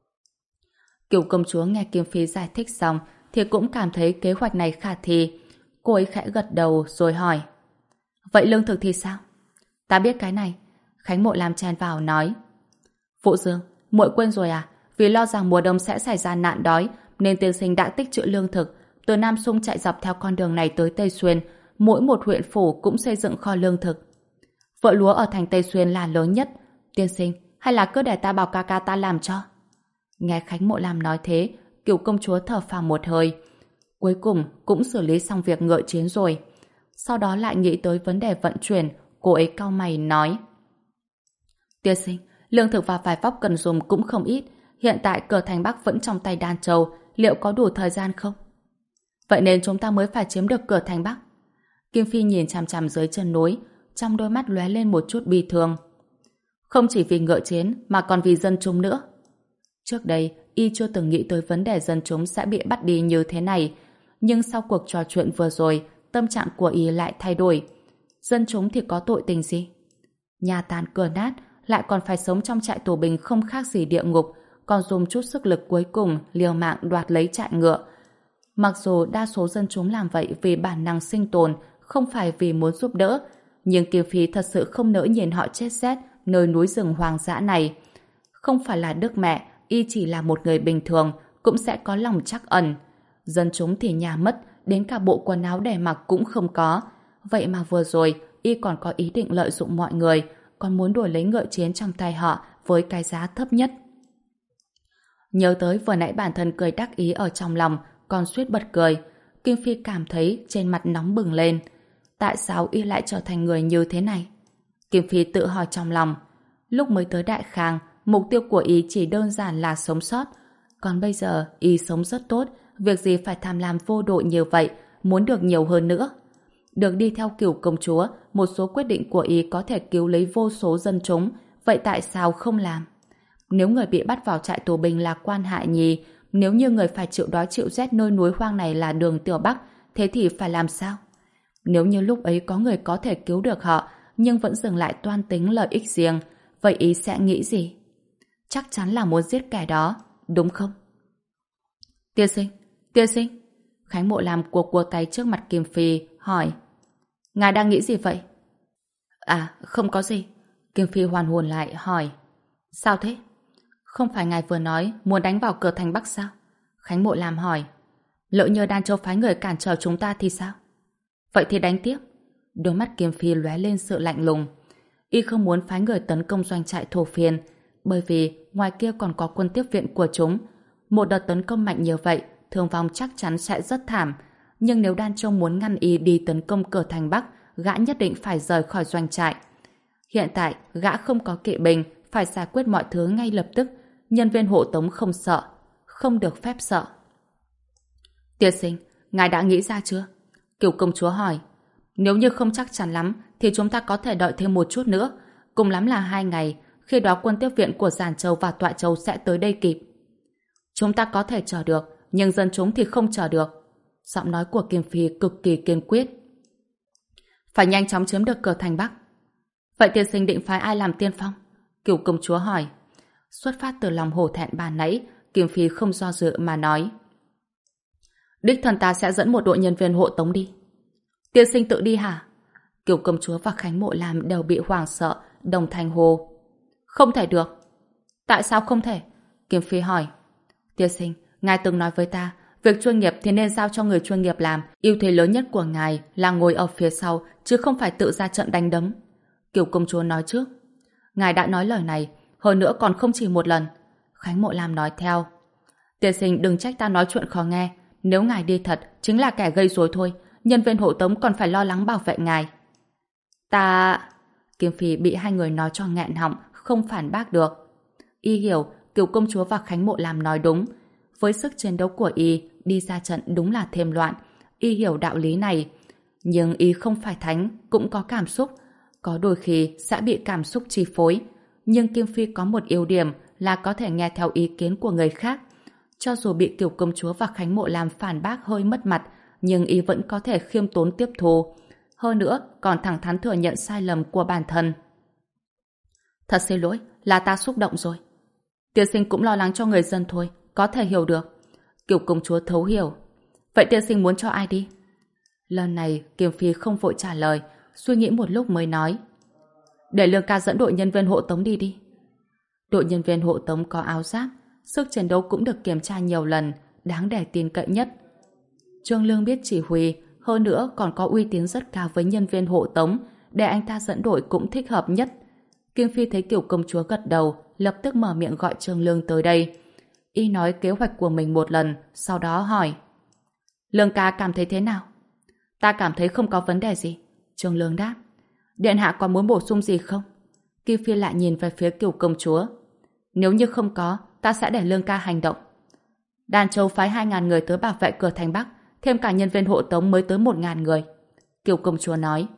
Kiều công chúa nghe Kim Phi giải thích xong thì cũng cảm thấy kế hoạch này khả thi. Cô ấy khẽ gật đầu rồi hỏi. Vậy lương thực thì sao? Ta biết cái này. Khánh Mộ làm chen vào nói. Phụ Dương, muội quên rồi à? Vì lo rằng mùa đông sẽ xảy ra nạn đói nên tiên sinh đã tích trữ lương thực. Từ Nam Sung chạy dọc theo con đường này tới Tây Xuyên, mỗi một huyện phủ cũng xây dựng kho lương thực. Vợ lúa ở thành Tây Xuyên là lớn nhất. Tiên sinh, hay là cứ để ta bảo ca ca ta làm cho? Nghe Khánh Mộ Lam nói thế, Kiều công chúa thở phào một hơi. Cuối cùng cũng xử lý xong việc ngựa chiến rồi. Sau đó lại nghĩ tới vấn đề vận chuyển, cô ấy cau mày nói. Tiên sinh, lương thực và vải vóc cần dùng cũng không ít. Hiện tại cửa thành Bắc vẫn trong tay Đan Châu, liệu có đủ thời gian không? Vậy nên chúng ta mới phải chiếm được cửa thành Bắc. Kim Phi nhìn chằm chằm dưới chân núi, trong đôi mắt lóe lên một chút bi thương. Không chỉ vì ngựa chiến mà còn vì dân chúng nữa. Trước đây, y chưa từng nghĩ tới vấn đề dân chúng sẽ bị bắt đi như thế này, nhưng sau cuộc trò chuyện vừa rồi, tâm trạng của y lại thay đổi. Dân chúng thì có tội tình gì? Nhà tàn cửa nát, lại còn phải sống trong trại tù binh không khác gì địa ngục, còn dùng chút sức lực cuối cùng liều mạng đoạt lấy trại ngựa. Mặc dù đa số dân chúng làm vậy vì bản năng sinh tồn, không phải vì muốn giúp đỡ, nhưng Kiều Phi thật sự không nỡ nhìn họ chết rét nơi núi rừng hoang dã này. Không phải là đức mẹ, y chỉ là một người bình thường, cũng sẽ có lòng trắc ẩn. Dân chúng thì nhà mất, đến cả bộ quần áo để mặc cũng không có. Vậy mà vừa rồi, y còn có ý định lợi dụng mọi người, còn muốn đổi lấy ngựa chiến trong tay họ với cái giá thấp nhất. Nhớ tới vừa nãy bản thân cười đắc ý ở trong lòng, còn suýt bật cười, Kim Phi cảm thấy trên mặt nóng bừng lên. Tại sao y lại trở thành người như thế này? Kim Phi tự hỏi trong lòng. Lúc mới tới Đại Khang, mục tiêu của y chỉ đơn giản là sống sót. Còn bây giờ, y sống rất tốt, việc gì phải tham lam vô độ như vậy, muốn được nhiều hơn nữa. Được đi theo Cửu công chúa, một số quyết định của y có thể cứu lấy vô số dân chúng, vậy tại sao không làm? Nếu người bị bắt vào trại tù binh là Quan Hạ Nhi, nếu như người phải chịu đói chịu rét nơi núi hoang này là Đường Tiểu Bắc, thế thì phải làm sao? Nếu như lúc ấy có người có thể cứu được họ, nhưng vẫn dừng lại toan tính lợi ích riêng, vậy ý sẽ nghĩ gì? Chắc chắn là muốn giết kẻ đó, đúng không? Tiên sinh, tiên sinh. Khánh Mộ Lam cua cua tay trước mặt Kim Phi, hỏi. Ngài đang nghĩ gì vậy? À, không có gì. Kim Phi hoàn hồn lại, hỏi. Sao thế? Không phải ngài vừa nói muốn đánh vào cửa thành Bắc sao? Khánh Mộ Lam hỏi. Lỡ như Đan Châu phái người cản trở chúng ta thì sao? Vậy thì đánh tiếp. Đôi mắt Kim Phi lóe lên sự lạnh lùng. Y không muốn phái người tấn công doanh trại Thổ Phiên, bởi vì ngoài kia còn có quân tiếp viện của chúng. Một đợt tấn công mạnh như vậy, thương vong chắc chắn sẽ rất thảm. Nhưng nếu Đan Châu muốn ngăn Y đi tấn công cửa thành Bắc, gã nhất định phải rời khỏi doanh trại. Hiện tại, gã không có kỵ binh, phải giải quyết mọi thứ ngay lập tức. Nhân viên hộ tống không sợ, không được phép sợ. Tiên sinh, ngài đã nghĩ ra chưa? Cửu công chúa hỏi. Nếu như không chắc chắn lắm, thì chúng ta có thể đợi thêm một chút nữa. Cùng lắm là hai ngày, khi đó quân tiếp viện của Giản Châu và Tọa Châu sẽ tới đây kịp. Chúng ta có thể chờ được, nhưng dân chúng thì không chờ được. Giọng nói của Kim Phi cực kỳ kiên quyết. Phải nhanh chóng chiếm được cửa thành Bắc. Vậy tiên sinh định phái ai làm tiên phong? Cửu công chúa hỏi. Xuất phát từ lòng hổ thẹn ban nãy, Kim Phi không do dự mà nói. Đích thân ta sẽ dẫn một đội nhân viên hộ tống đi. Tiên sinh tự đi hả? Cửu công chúa và Khánh Mộ Lam đều bị hoảng sợ, đồng thanh hô. Không thể được. Tại sao không thể? Kim Phi hỏi. Tiên sinh, ngài từng nói với ta, việc chuyên nghiệp thì nên giao cho người chuyên nghiệp làm. Ưu thế lớn nhất của ngài là ngồi ở phía sau, chứ không phải tự ra trận đánh đấm. Cửu công chúa nói trước. Ngài đã nói lời này, hơn nữa còn không chỉ một lần. Khánh Mộ Lam nói theo. Tiên sinh đừng trách ta nói chuyện khó nghe. Nếu ngài đi thật, chính là kẻ gây rối thôi. Nhân viên hộ tống còn phải lo lắng bảo vệ ngài. Ta... Kim Phi bị hai người nói cho nghẹn họng, không phản bác được. Y hiểu, Cửu công chúa và Khánh Mộ Lam nói đúng. Với sức chiến đấu của Y, đi ra trận đúng là thêm loạn. Y hiểu đạo lý này. Nhưng Y không phải thánh, cũng có cảm xúc. Có đôi khi sẽ bị cảm xúc chi phối. Nhưng Kim Phi có một ưu điểm là có thể nghe theo ý kiến của người khác. Cho dù bị Cửu công chúa và Khánh Mộ Lam phản bác hơi mất mặt, nhưng Y vẫn có thể khiêm tốn tiếp thu. Hơn nữa, còn thẳng thắn thừa nhận sai lầm của bản thân. Thật xin lỗi, là ta xúc động rồi. Tiên sinh cũng lo lắng cho người dân thôi, có thể hiểu được. Cửu công chúa thấu hiểu. Vậy tiên sinh muốn cho ai đi? Lần này, Kim Phi không vội trả lời, suy nghĩ một lúc mới nói. Để Lương ca dẫn đội nhân viên hộ tống đi đi. Đội nhân viên hộ tống có áo giáp, sức chiến đấu cũng được kiểm tra nhiều lần, đáng để tin cậy nhất. Trương Lương biết chỉ huy, hơn nữa còn có uy tín rất cao với nhân viên hộ tống, để anh ta dẫn đội cũng thích hợp nhất. Kim Phi thấy Cửu công chúa gật đầu, lập tức mở miệng gọi Trương Lương tới đây. Y nói kế hoạch của mình một lần, sau đó hỏi. Lương ca cảm thấy thế nào? Ta cảm thấy không có vấn đề gì. Trương Lương đáp. Điện hạ có muốn bổ sung gì không? Kim Phi lại nhìn về phía Cửu công chúa. Nếu như không có, ta sẽ để Lương ca hành động. Đan Châu phái hai ngàn người tới bảo vệ cửa thành Bắc, thêm cả nhân viên hộ tống mới tới một ngàn người. Cửu công chúa nói.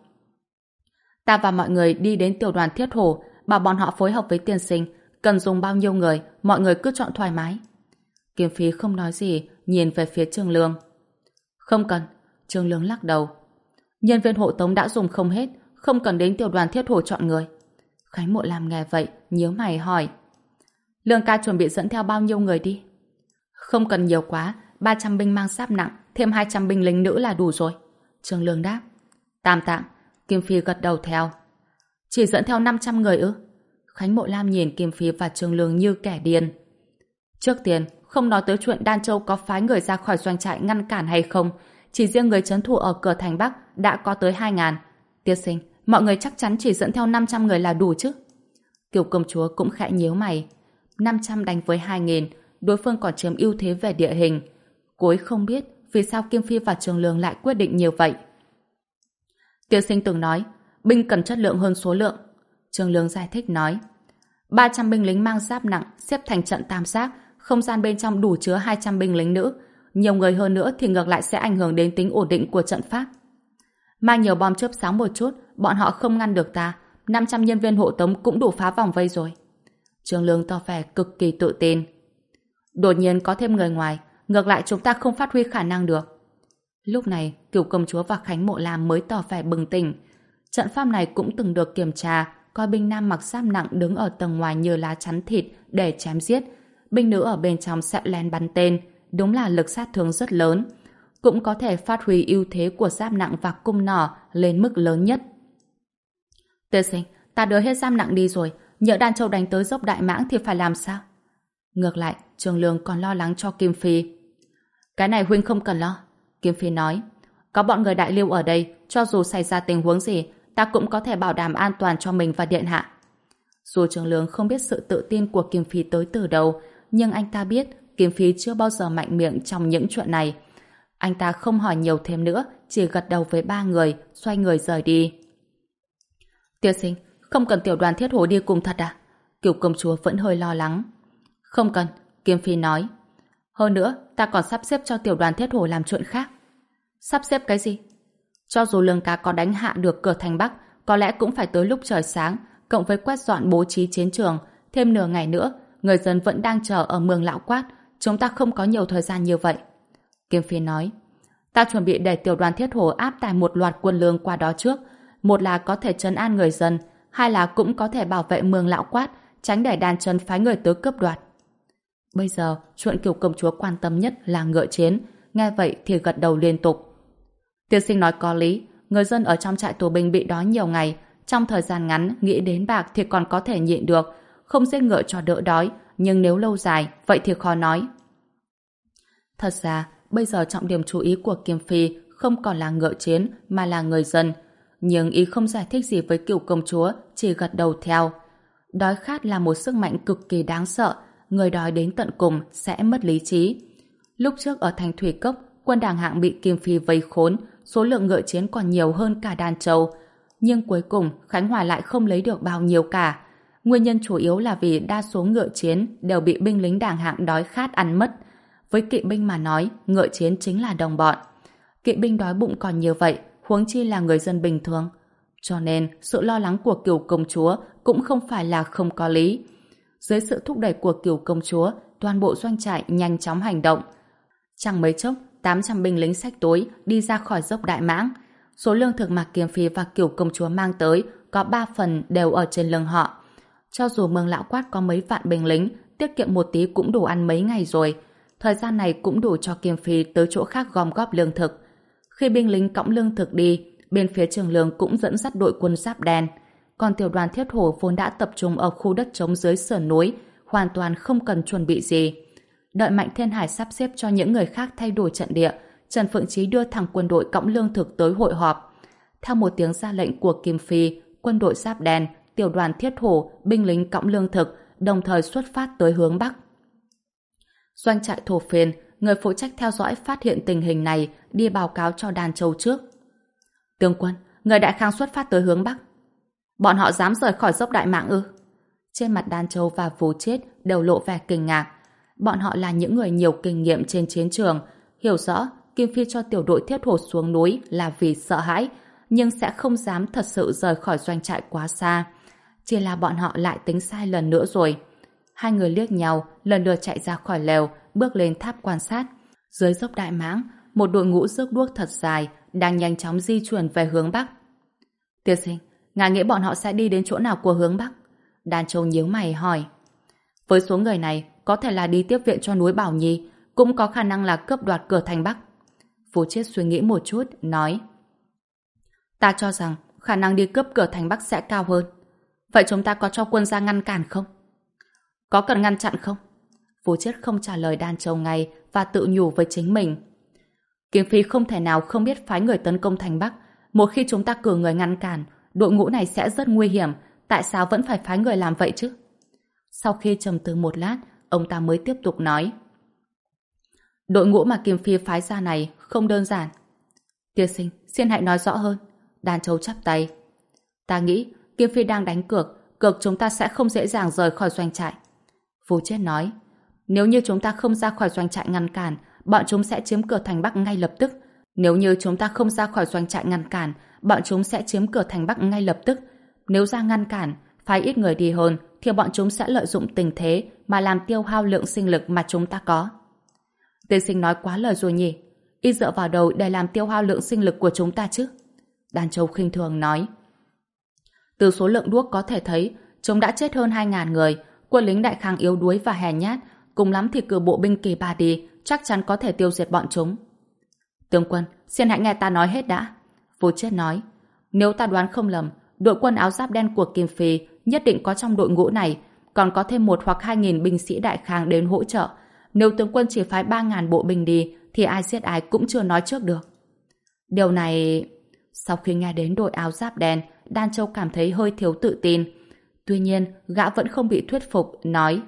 Ta và mọi người đi đến tiểu đoàn Thiết Hổ, bảo bọn họ phối hợp với tiên sinh, cần dùng bao nhiêu người, mọi người cứ chọn thoải mái. Kim Phi không nói gì, nhìn về phía Trương Lương. Không cần. Trương Lương lắc đầu. Nhân viên hộ tống đã dùng không hết, không cần đến tiểu đoàn Thiết Hổ chọn người. Khánh Mộ Lam nghe vậy, nhíu mày hỏi. Lương ca chuẩn bị dẫn theo bao nhiêu người đi? Không cần nhiều quá, ba trăm binh mang giáp nặng, thêm hai trăm binh lính nữ là đủ rồi. Trương Lương đáp. Tam tạng. Kim Phi gật đầu theo. Chỉ dẫn theo năm trăm người ư? Khánh Mộ Lam nhìn Kim Phi và Trương Lương như kẻ điên. Trước tiên, không nói tới chuyện Đan Châu có phái người ra khỏi doanh trại ngăn cản hay không, chỉ riêng người trấn thủ ở cửa thành Bắc đã có tới hai ngàn. Tiên sinh, mọi người chắc chắn chỉ dẫn theo năm trăm người là đủ chứ? Cửu công chúa cũng khẽ nhíu mày. năm trăm đánh với hai nghìn, đối phương còn chiếm ưu thế về địa hình. Cô ấy không biết vì sao Kim Phi và Trương Lương lại quyết định như vậy. Tiên sinh từng nói, binh cần chất lượng hơn số lượng. Trương Lương giải thích nói. ba trăm binh lính mang giáp nặng xếp thành trận tam giác, không gian bên trong đủ chứa hai trăm binh lính nữ. Nhiều người hơn nữa thì ngược lại sẽ ảnh hưởng đến tính ổn định của trận pháp. Mang nhiều bom chớp sáng một chút, bọn họ không ngăn được ta. năm trăm nhân viên hộ tống cũng đủ phá vòng vây rồi. Trương Lương tỏ vẻ cực kỳ tự tin. Đột nhiên có thêm người ngoài, ngược lại chúng ta không phát huy khả năng được. Lúc này, Cửu Công Chúa và Khánh Mộ Lam mới tỏ vẻ bừng tỉnh. Trận pháp này cũng từng được kiểm tra, coi binh nam mặc giáp nặng đứng ở tầng ngoài như lá chắn thịt để chém giết. Binh nữ ở bên trong sẽ len bắn tên, đúng là lực sát thương rất lớn. Cũng có thể phát huy ưu thế của giáp nặng và cung nỏ lên mức lớn nhất. Tiên sinh, ta đưa hết giáp nặng đi rồi, nhỡ Đan Châu đánh tới dốc Đại Mãng thì phải làm sao? Ngược lại, Trương Lương còn lo lắng cho Kim Phi. Cái này huynh không cần lo. Kim Phi nói, có bọn người Đại Lưu ở đây, cho dù xảy ra tình huống gì, ta cũng có thể bảo đảm an toàn cho mình và điện hạ. Dù Trương Lương không biết sự tự tin của Kim Phi tới từ đâu, nhưng anh ta biết Kim Phi chưa bao giờ mạnh miệng trong những chuyện này. Anh ta không hỏi nhiều thêm nữa, chỉ gật đầu với ba người, xoay người rời đi. Tiên sinh, không cần tiểu đoàn thiết hổ đi cùng thật à? Cửu Công Chúa vẫn hơi lo lắng. Không cần, Kim Phi nói. Hơn nữa, ta còn sắp xếp cho tiểu đoàn thiết hổ làm chuyện khác. Sắp xếp cái gì? Cho dù Lương Cá có đánh hạ được cửa thành Bắc, có lẽ cũng phải tới lúc trời sáng, cộng với quét dọn bố trí chiến trường, thêm nửa ngày nữa, người dân vẫn đang chờ ở Mường Lão Quát, chúng ta không có nhiều thời gian như vậy. Kim Phi nói, ta chuẩn bị để tiểu đoàn thiết hổ áp tải một loạt quân lương qua đó trước, một là có thể trấn an người dân, hai là cũng có thể bảo vệ Mường Lão Quát, tránh để đàn chân phái người tới cướp đoạt. Bây giờ, chuyện Cửu Công Chúa quan tâm nhất là ngựa chiến, nghe vậy thì gật đầu liên tục. Tiên sinh nói có lý, người dân ở trong trại tù binh bị đói nhiều ngày, trong thời gian ngắn nghĩ đến bạc thì còn có thể nhịn được, không giết ngựa cho đỡ đói, nhưng nếu lâu dài, vậy thì khó nói. Thật ra, bây giờ trọng điểm chú ý của Kim Phi không còn là ngựa chiến mà là người dân, nhưng ý không giải thích gì với Cửu Công Chúa, chỉ gật đầu theo. Đói khát là một sức mạnh cực kỳ đáng sợ, người đói đến tận cùng sẽ mất lý trí. Lúc trước ở thành Thủy Cốc, quân Đàng Hạng bị Kim Phi vây khốn, số lượng ngựa chiến còn nhiều hơn cả Đan Châu. Nhưng cuối cùng, Khánh Hòa lại không lấy được bao nhiêu cả. Nguyên nhân chủ yếu là vì đa số ngựa chiến đều bị binh lính Đàng Hạng đói khát ăn mất. Với kỵ binh mà nói, ngựa chiến chính là đồng bọn. Kỵ binh đói bụng còn như vậy, huống chi là người dân bình thường. Cho nên, sự lo lắng của Cửu Công Chúa cũng không phải là không có lý. Dưới sự thúc đẩy của Cửu Công Chúa, toàn bộ doanh trại nhanh chóng hành động. Chẳng mấy chốc, tám trăm binh lính xách túi đi ra khỏi dốc Đại Mãng. Số lương thực mà Kiếm Phi và Cửu Công Chúa mang tới có ba phần đều ở trên lưng họ. Cho dù Mường Lão Quát có mấy vạn binh lính, tiết kiệm một tí cũng đủ ăn mấy ngày rồi. Thời gian này cũng đủ cho Kiếm Phi tới chỗ khác gom góp lương thực. Khi binh lính cõng lương thực đi, bên phía Trường Lương cũng dẫn dắt đội quân giáp đen. Còn tiểu đoàn thiết hổ vốn đã tập trung ở khu đất trống dưới sườn núi, hoàn toàn không cần chuẩn bị gì. Đợi Mạnh Thiên Hải sắp xếp cho những người khác thay đổi trận địa, Trần Phượng Chí đưa thẳng quân đội cõng lương thực tới hội họp. Theo một tiếng ra lệnh của Kim Phi, quân đội giáp đen, tiểu đoàn thiết hổ, binh lính cõng lương thực đồng thời xuất phát tới hướng Bắc. Doanh trại Thổ Phiên, người phụ trách theo dõi phát hiện tình hình này, đi báo cáo cho Đan Châu trước. Tướng quân, người Đại Khang xuất phát tới hướng Bắc. Bọn họ dám rời khỏi dốc Đại Mãng ư? Trên mặt Đan Châu và Phù Chết đều lộ vẻ kinh ngạc. Bọn họ là những người nhiều kinh nghiệm trên chiến trường, hiểu rõ Kim Phi cho tiểu đội thiết hổ xuống núi là vì sợ hãi, nhưng sẽ không dám thật sự rời khỏi doanh trại quá xa. Chỉ là bọn họ lại tính sai lần nữa rồi. Hai người liếc nhau, lần lượt chạy ra khỏi lều, bước lên tháp quan sát. Dưới dốc Đại Mãng, một đội ngũ rước đuốc thật dài đang nhanh chóng di chuyển về hướng Bắc. Tiên sinh, ngài nghĩ bọn họ sẽ đi đến chỗ nào của hướng Bắc? Đan Châu nhíu mày hỏi. Với số người này, có thể là đi tiếp viện cho núi Bảo Nhi, cũng có khả năng là cướp đoạt cửa thành Bắc. Phú Chiết suy nghĩ một chút, nói. Ta cho rằng khả năng đi cướp cửa thành Bắc sẽ cao hơn. Vậy chúng ta có cho quân ra ngăn cản không? Có cần ngăn chặn không? Phú Chiết không trả lời Đan Châu ngay và tự nhủ với chính mình. Kiếm Phi không thể nào không biết phái người tấn công thành Bắc. Một khi chúng ta cử người ngăn cản, đội ngũ này sẽ rất nguy hiểm. Tại sao vẫn phải phái người làm vậy chứ? Sau khi trầm tư một lát, ông ta mới tiếp tục nói. Đội ngũ mà Kim Phi phái ra này không đơn giản. Tiên sinh, xin hãy nói rõ hơn. Đan Châu chắp tay. Ta nghĩ Kim Phi đang đánh cược, cược chúng ta sẽ không dễ dàng rời khỏi doanh trại. Phú Chết nói. Nếu như chúng ta không ra khỏi doanh trại ngăn cản, bọn chúng sẽ chiếm cửa thành Bắc ngay lập tức. Nếu như chúng ta không ra khỏi doanh trại ngăn cản, bọn chúng sẽ chiếm cửa thành Bắc ngay lập tức. Nếu ra ngăn cản, phái ít người đi hơn, thì bọn chúng sẽ lợi dụng tình thế mà làm tiêu hao lượng sinh lực mà chúng ta có. Tiên sinh nói quá lời rồi nhỉ? Y dựa vào đầu để làm tiêu hao lượng sinh lực của chúng ta chứ? Đan Châu khinh thường nói. Từ số lượng đuốc có thể thấy, chúng đã chết hơn hai ngàn người, quân lính Đại Khang yếu đuối và hèn nhát, cùng lắm thì cử bộ binh kỳ ba đi, chắc chắn có thể tiêu diệt bọn chúng. Tướng quân, xin hãy nghe ta nói hết đã. Vô Chết nói. Nếu ta đoán không lầm, đội quân áo giáp đen của Kim Phi nhất định có trong đội ngũ này, còn có thêm một hoặc hai nghìn binh sĩ Đại Khang đến hỗ trợ. Nếu tướng quân chỉ phái ba ngàn bộ binh đi, thì ai giết ai cũng chưa nói trước được. Điều này... Sau khi nghe đến đội áo giáp đen, Đan Châu cảm thấy hơi thiếu tự tin. Tuy nhiên, gã vẫn không bị thuyết phục, nói: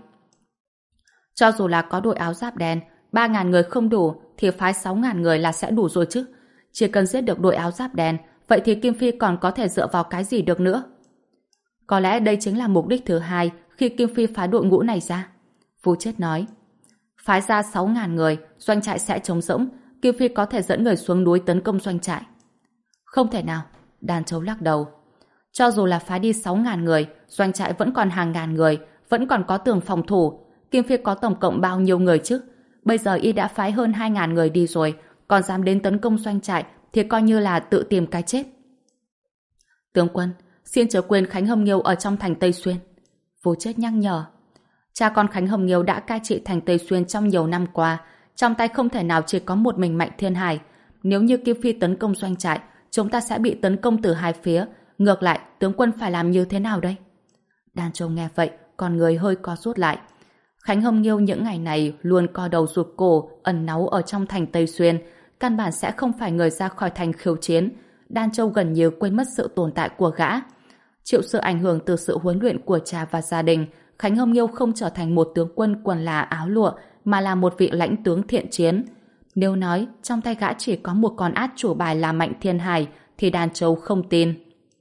cho dù là có đội áo giáp đen, ba ngàn người không đủ, thì phái sáu ngàn người là sẽ đủ rồi chứ. Chỉ cần giết được đội áo giáp đen, vậy thì Kim Phi còn có thể dựa vào cái gì được nữa? Có lẽ đây chính là mục đích thứ hai khi Kim Phi phái đội ngũ này ra. Vô Chết nói. Phái ra sáu ngàn người, doanh trại sẽ trống rỗng, Kim Phi có thể dẫn người xuống núi tấn công doanh trại. Không thể nào, Đan Châu lắc đầu. Cho dù là phái đi sáu ngàn người, doanh trại vẫn còn hàng ngàn người, vẫn còn có tường phòng thủ. Kim Phi có tổng cộng bao nhiêu người chứ? Bây giờ y đã phái hơn hai ngàn người đi rồi, còn dám đến tấn công doanh trại thì coi như là tự tìm cái chết. Tướng quân, xin chớ quên Khánh Hâm Nghiêu ở trong thành Tây Xuyên. Vô Chết nhắc nhở. Cha con Khánh Hâm Nghiêu đã cai trị thành Tây Xuyên trong nhiều năm qua, trong tay không thể nào chỉ có một mình Mạnh Thiên Hải. Nếu như Kim Phi tấn công doanh trại, chúng ta sẽ bị tấn công từ hai phía. Ngược lại, tướng quân phải làm như thế nào đây? Đan Châu nghe vậy, con người hơi co rút lại. Khánh Hâm Nghiêu những ngày này luôn co đầu rụt cổ, ẩn náu ở trong thành Tây Xuyên, căn bản sẽ không phải người ra khỏi thành khiêu chiến. Đan Châu gần như quên mất sự tồn tại của gã. Chịu sự ảnh hưởng từ sự huấn luyện của cha và gia đình, Khánh Hâm Nghiêu không trở thành một tướng quân quần là áo lụa, mà là một vị lãnh tướng thiện chiến. Nếu nói trong tay gã chỉ có một con át chủ bài là Mạnh Thiên Hải, thì Đan Châu không tin.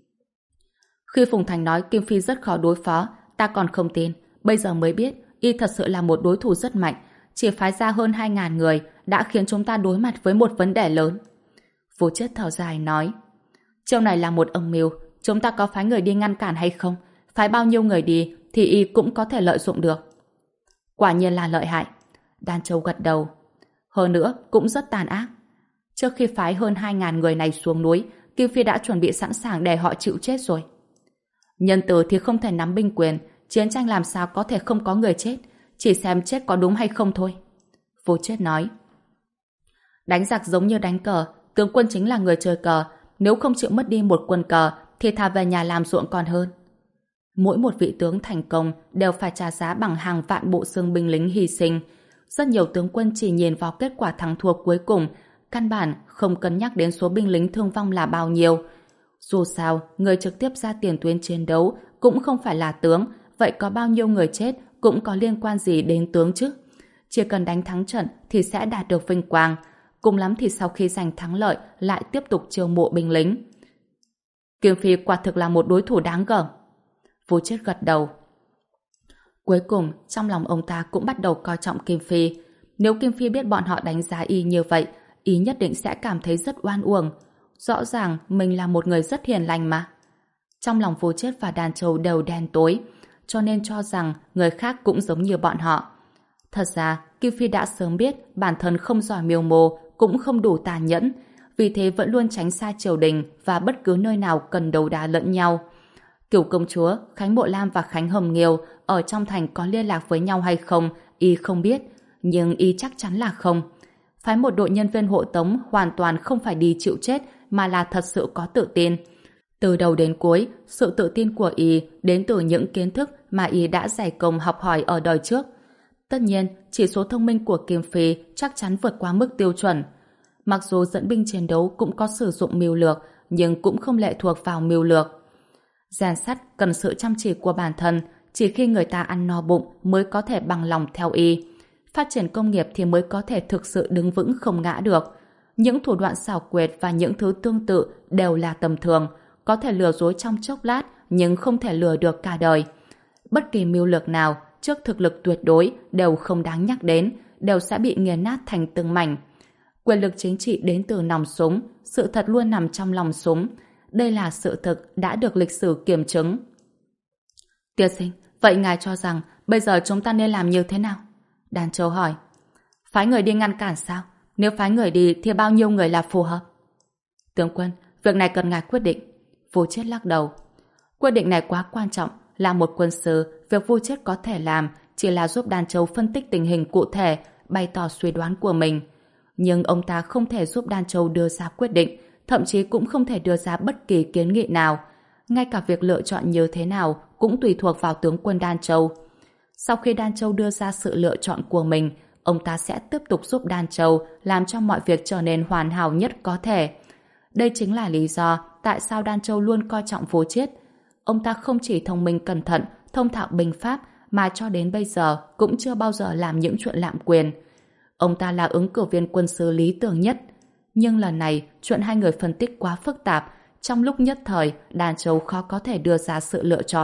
Khi Phùng Thành nói Kim Phi rất khó đối phó, ta còn không tin. Bây giờ mới biết y thật sự là một đối thủ rất mạnh. Chỉ phái ra hơn hai ngàn người đã khiến chúng ta đối mặt với một vấn đề lớn. Vô Chết thở dài nói. Chiêu này là một âm mưu. Chúng ta có phái người đi ngăn cản hay không? Phái bao nhiêu người đi thì y cũng có thể lợi dụng được. Quả nhiên là lợi hại. Đan Châu gật đầu. Hơn nữa cũng rất tàn ác. Trước khi phái hơn hai ngàn người này xuống núi, Kim Phi đã chuẩn bị sẵn sàng để họ chịu chết rồi. Nhân từ thì không thể nắm binh quyền, chiến tranh làm sao có thể không có người chết, chỉ xem chết có đúng hay không thôi. Vô Chết nói. Đánh giặc giống như đánh cờ, tướng quân chính là người chơi cờ, nếu không chịu mất đi một quân cờ thì thà về nhà làm ruộng còn hơn. Mỗi một vị tướng thành công đều phải trả giá bằng hàng vạn bộ xương binh lính hy sinh. Rất nhiều tướng quân chỉ nhìn vào kết quả thắng thua cuối cùng, căn bản không cân nhắc đến số binh lính thương vong là bao nhiêu. Dù sao, người trực tiếp ra tiền tuyến chiến đấu cũng không phải là tướng, vậy có bao nhiêu người chết cũng có liên quan gì đến tướng chứ? Chỉ cần đánh thắng trận thì sẽ đạt được vinh quang, cùng lắm thì sau khi giành thắng lợi lại tiếp tục chiêu mộ binh lính. Kim Phi quả thực là một đối thủ đáng gờm. Vô Chết gật đầu. Cuối cùng, trong lòng ông ta cũng bắt đầu coi trọng Kim Phi. Nếu Kim Phi biết bọn họ đánh giá y như vậy, y nhất định sẽ cảm thấy rất oan uổng. Rõ ràng mình là một người rất hiền lành mà. Trong lòng Vô Chết và Đan Châu đều đen tối, cho nên cho rằng người khác cũng giống như bọn họ. Thật ra, Kim Phi đã sớm biết bản thân không giỏi mưu mô, cũng không đủ tàn nhẫn, vì thế vẫn luôn tránh xa triều đình và bất cứ nơi nào cần đấu đá lẫn nhau. Cửu công chúa, Khánh Mộ Lam và Khánh Hầm Nghiêu ở trong thành có liên lạc với nhau hay không, y không biết, nhưng y chắc chắn là không. Phái một đội nhân viên hộ tống hoàn toàn không phải đi chịu chết, mà là thật sự có tự tin. Từ đầu đến cuối, sự tự tin của y đến từ những kiến thức mà y đã dày công học hỏi ở đời trước. Tất nhiên, chỉ số thông minh của Kim Phi chắc chắn vượt qua mức tiêu chuẩn. Mặc dù dẫn binh chiến đấu cũng có sử dụng mưu lược, nhưng cũng không lệ thuộc vào mưu lược. Rèn sắt cần sự chăm chỉ của bản thân, chỉ khi người ta ăn no bụng mới có thể bằng lòng theo y. Phát triển công nghiệp thì mới có thể thực sự đứng vững không ngã được. Những thủ đoạn xảo quyệt và những thứ tương tự đều là tầm thường, có thể lừa dối trong chốc lát nhưng không thể lừa được cả đời. Bất kỳ mưu lược nào trước thực lực tuyệt đối đều không đáng nhắc đến, đều sẽ bị nghiền nát thành từng mảnh. Quyền lực chính trị đến từ nòng súng, sự thật luôn nằm trong lòng súng. Đây là sự thực đã được lịch sử kiểm chứng. Tiên sinh, vậy ngài cho rằng bây giờ chúng ta nên làm như thế nào? Đan Châu hỏi. Phái người đi ngăn cản sao? Nếu phái người đi thì bao nhiêu người là phù hợp? Tướng quân, việc này cần ngài quyết định. Vô Chết lắc đầu. Quyết định này quá quan trọng. Là một quân sư, việc Vô Chết có thể làm chỉ là giúp Đan Châu phân tích tình hình cụ thể, bày tỏ suy đoán của mình. Nhưng ông ta không thể giúp Đan Châu đưa ra quyết định, thậm chí cũng không thể đưa ra bất kỳ kiến nghị nào. Ngay cả việc lựa chọn như thế nào cũng tùy thuộc vào tướng quân Đan Châu. Sau khi Đan Châu đưa ra sự lựa chọn của mình, ông ta sẽ tiếp tục giúp Đan Châu làm cho mọi việc trở nên hoàn hảo nhất có thể. Đây chính là lý do tại sao Đan Châu luôn coi trọng Vô Chết. Ông ta không chỉ thông minh cẩn thận, thông thạo binh pháp, mà cho đến bây giờ cũng chưa bao giờ làm những chuyện lạm quyền. Ông ta là ứng cử viên quân sư lý tưởng nhất. Nhưng lần này, chuyện hai người phân tích quá phức tạp. Trong lúc nhất thời, Đan Châu khó có thể đưa ra sự lựa chọn.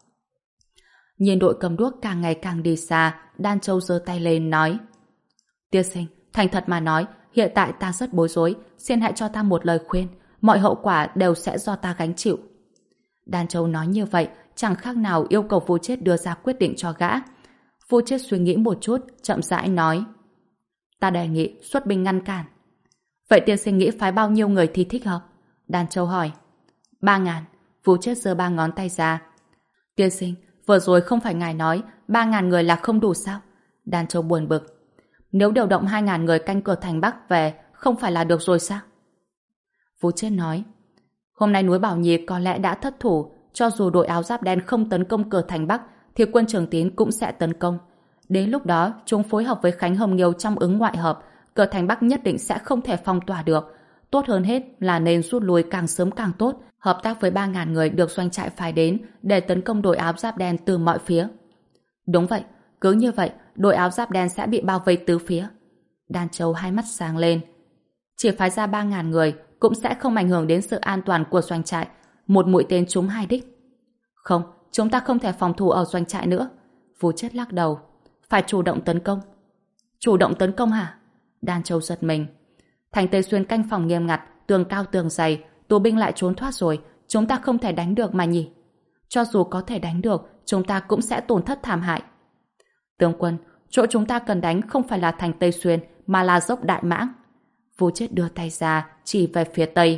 Nhìn đội cầm đuốc càng ngày càng đi xa, Đan Châu giơ tay lên nói: Tiên sinh, thành thật mà nói, hiện tại ta rất bối rối, xin hãy cho ta một lời khuyên, mọi hậu quả đều sẽ do ta gánh chịu. Đan Châu nói như vậy, chẳng khác nào yêu cầu Vô Chết đưa ra quyết định cho gã. Vô Chết suy nghĩ một chút, chậm rãi nói: Ta đề nghị xuất binh ngăn cản. Vậy tiên sinh nghĩ phái bao nhiêu người thì thích hợp? Đan Châu hỏi. Ba ngàn. Vô Chết giơ ba ngón tay ra. Tiên sinh, vừa rồi không phải ngài nói ba ngàn người là không đủ sao? Đan Châu buồn bực. Nếu điều động hai ngàn người canh cửa thành Bắc về, không phải là được rồi sao? Vô Chết nói. Hôm nay núi Bảo Nhì có lẽ đã thất thủ, cho dù đội áo giáp đen không tấn công cửa thành Bắc, thì quân Trường Tín cũng sẽ tấn công. Đến lúc đó, chúng phối hợp với Khánh Hồng Nghiêu trong ứng ngoại hợp, cửa thành Bắc nhất định sẽ không thể phong tỏa được. Tốt hơn hết là nên rút lui càng sớm càng tốt, hợp tác với ba ngàn người được doanh trại phái đến để tấn công đội áo giáp đen từ mọi phía. Đúng vậy, cứ như vậy, đội áo giáp đen sẽ bị bao vây tứ phía. Đan Châu hai mắt sáng lên. Chỉ phái ra ba ngàn người cũng sẽ không ảnh hưởng đến sự an toàn của doanh trại. Một mũi tên trúng hai đích. Không, chúng ta không thể phòng thủ ở doanh trại nữa. Vô Chết lắc đầu. Phải chủ động tấn công. Chủ động tấn công hả? Đan Châu giật mình. Thành Tây Xuyên canh phòng nghiêm ngặt, tường cao tường dày, tù binh lại trốn thoát rồi, chúng ta không thể đánh được mà nhỉ? Cho dù có thể đánh được, chúng ta cũng sẽ tổn thất thảm hại. Tướng quân, chỗ chúng ta cần đánh không phải là thành Tây Xuyên, mà là dốc Đại Mãng. Vô Chết đưa tay ra, chỉ về phía Tây.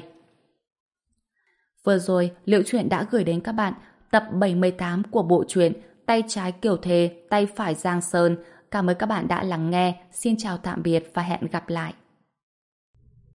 Vừa rồi, Liễu Chuyện đã gửi đến các bạn tập bảy mươi tám của bộ truyện Tay trái Kiều Thề, tay phải Giang Sơn. Cảm ơn các bạn đã lắng nghe. Xin chào tạm biệt và hẹn gặp lại.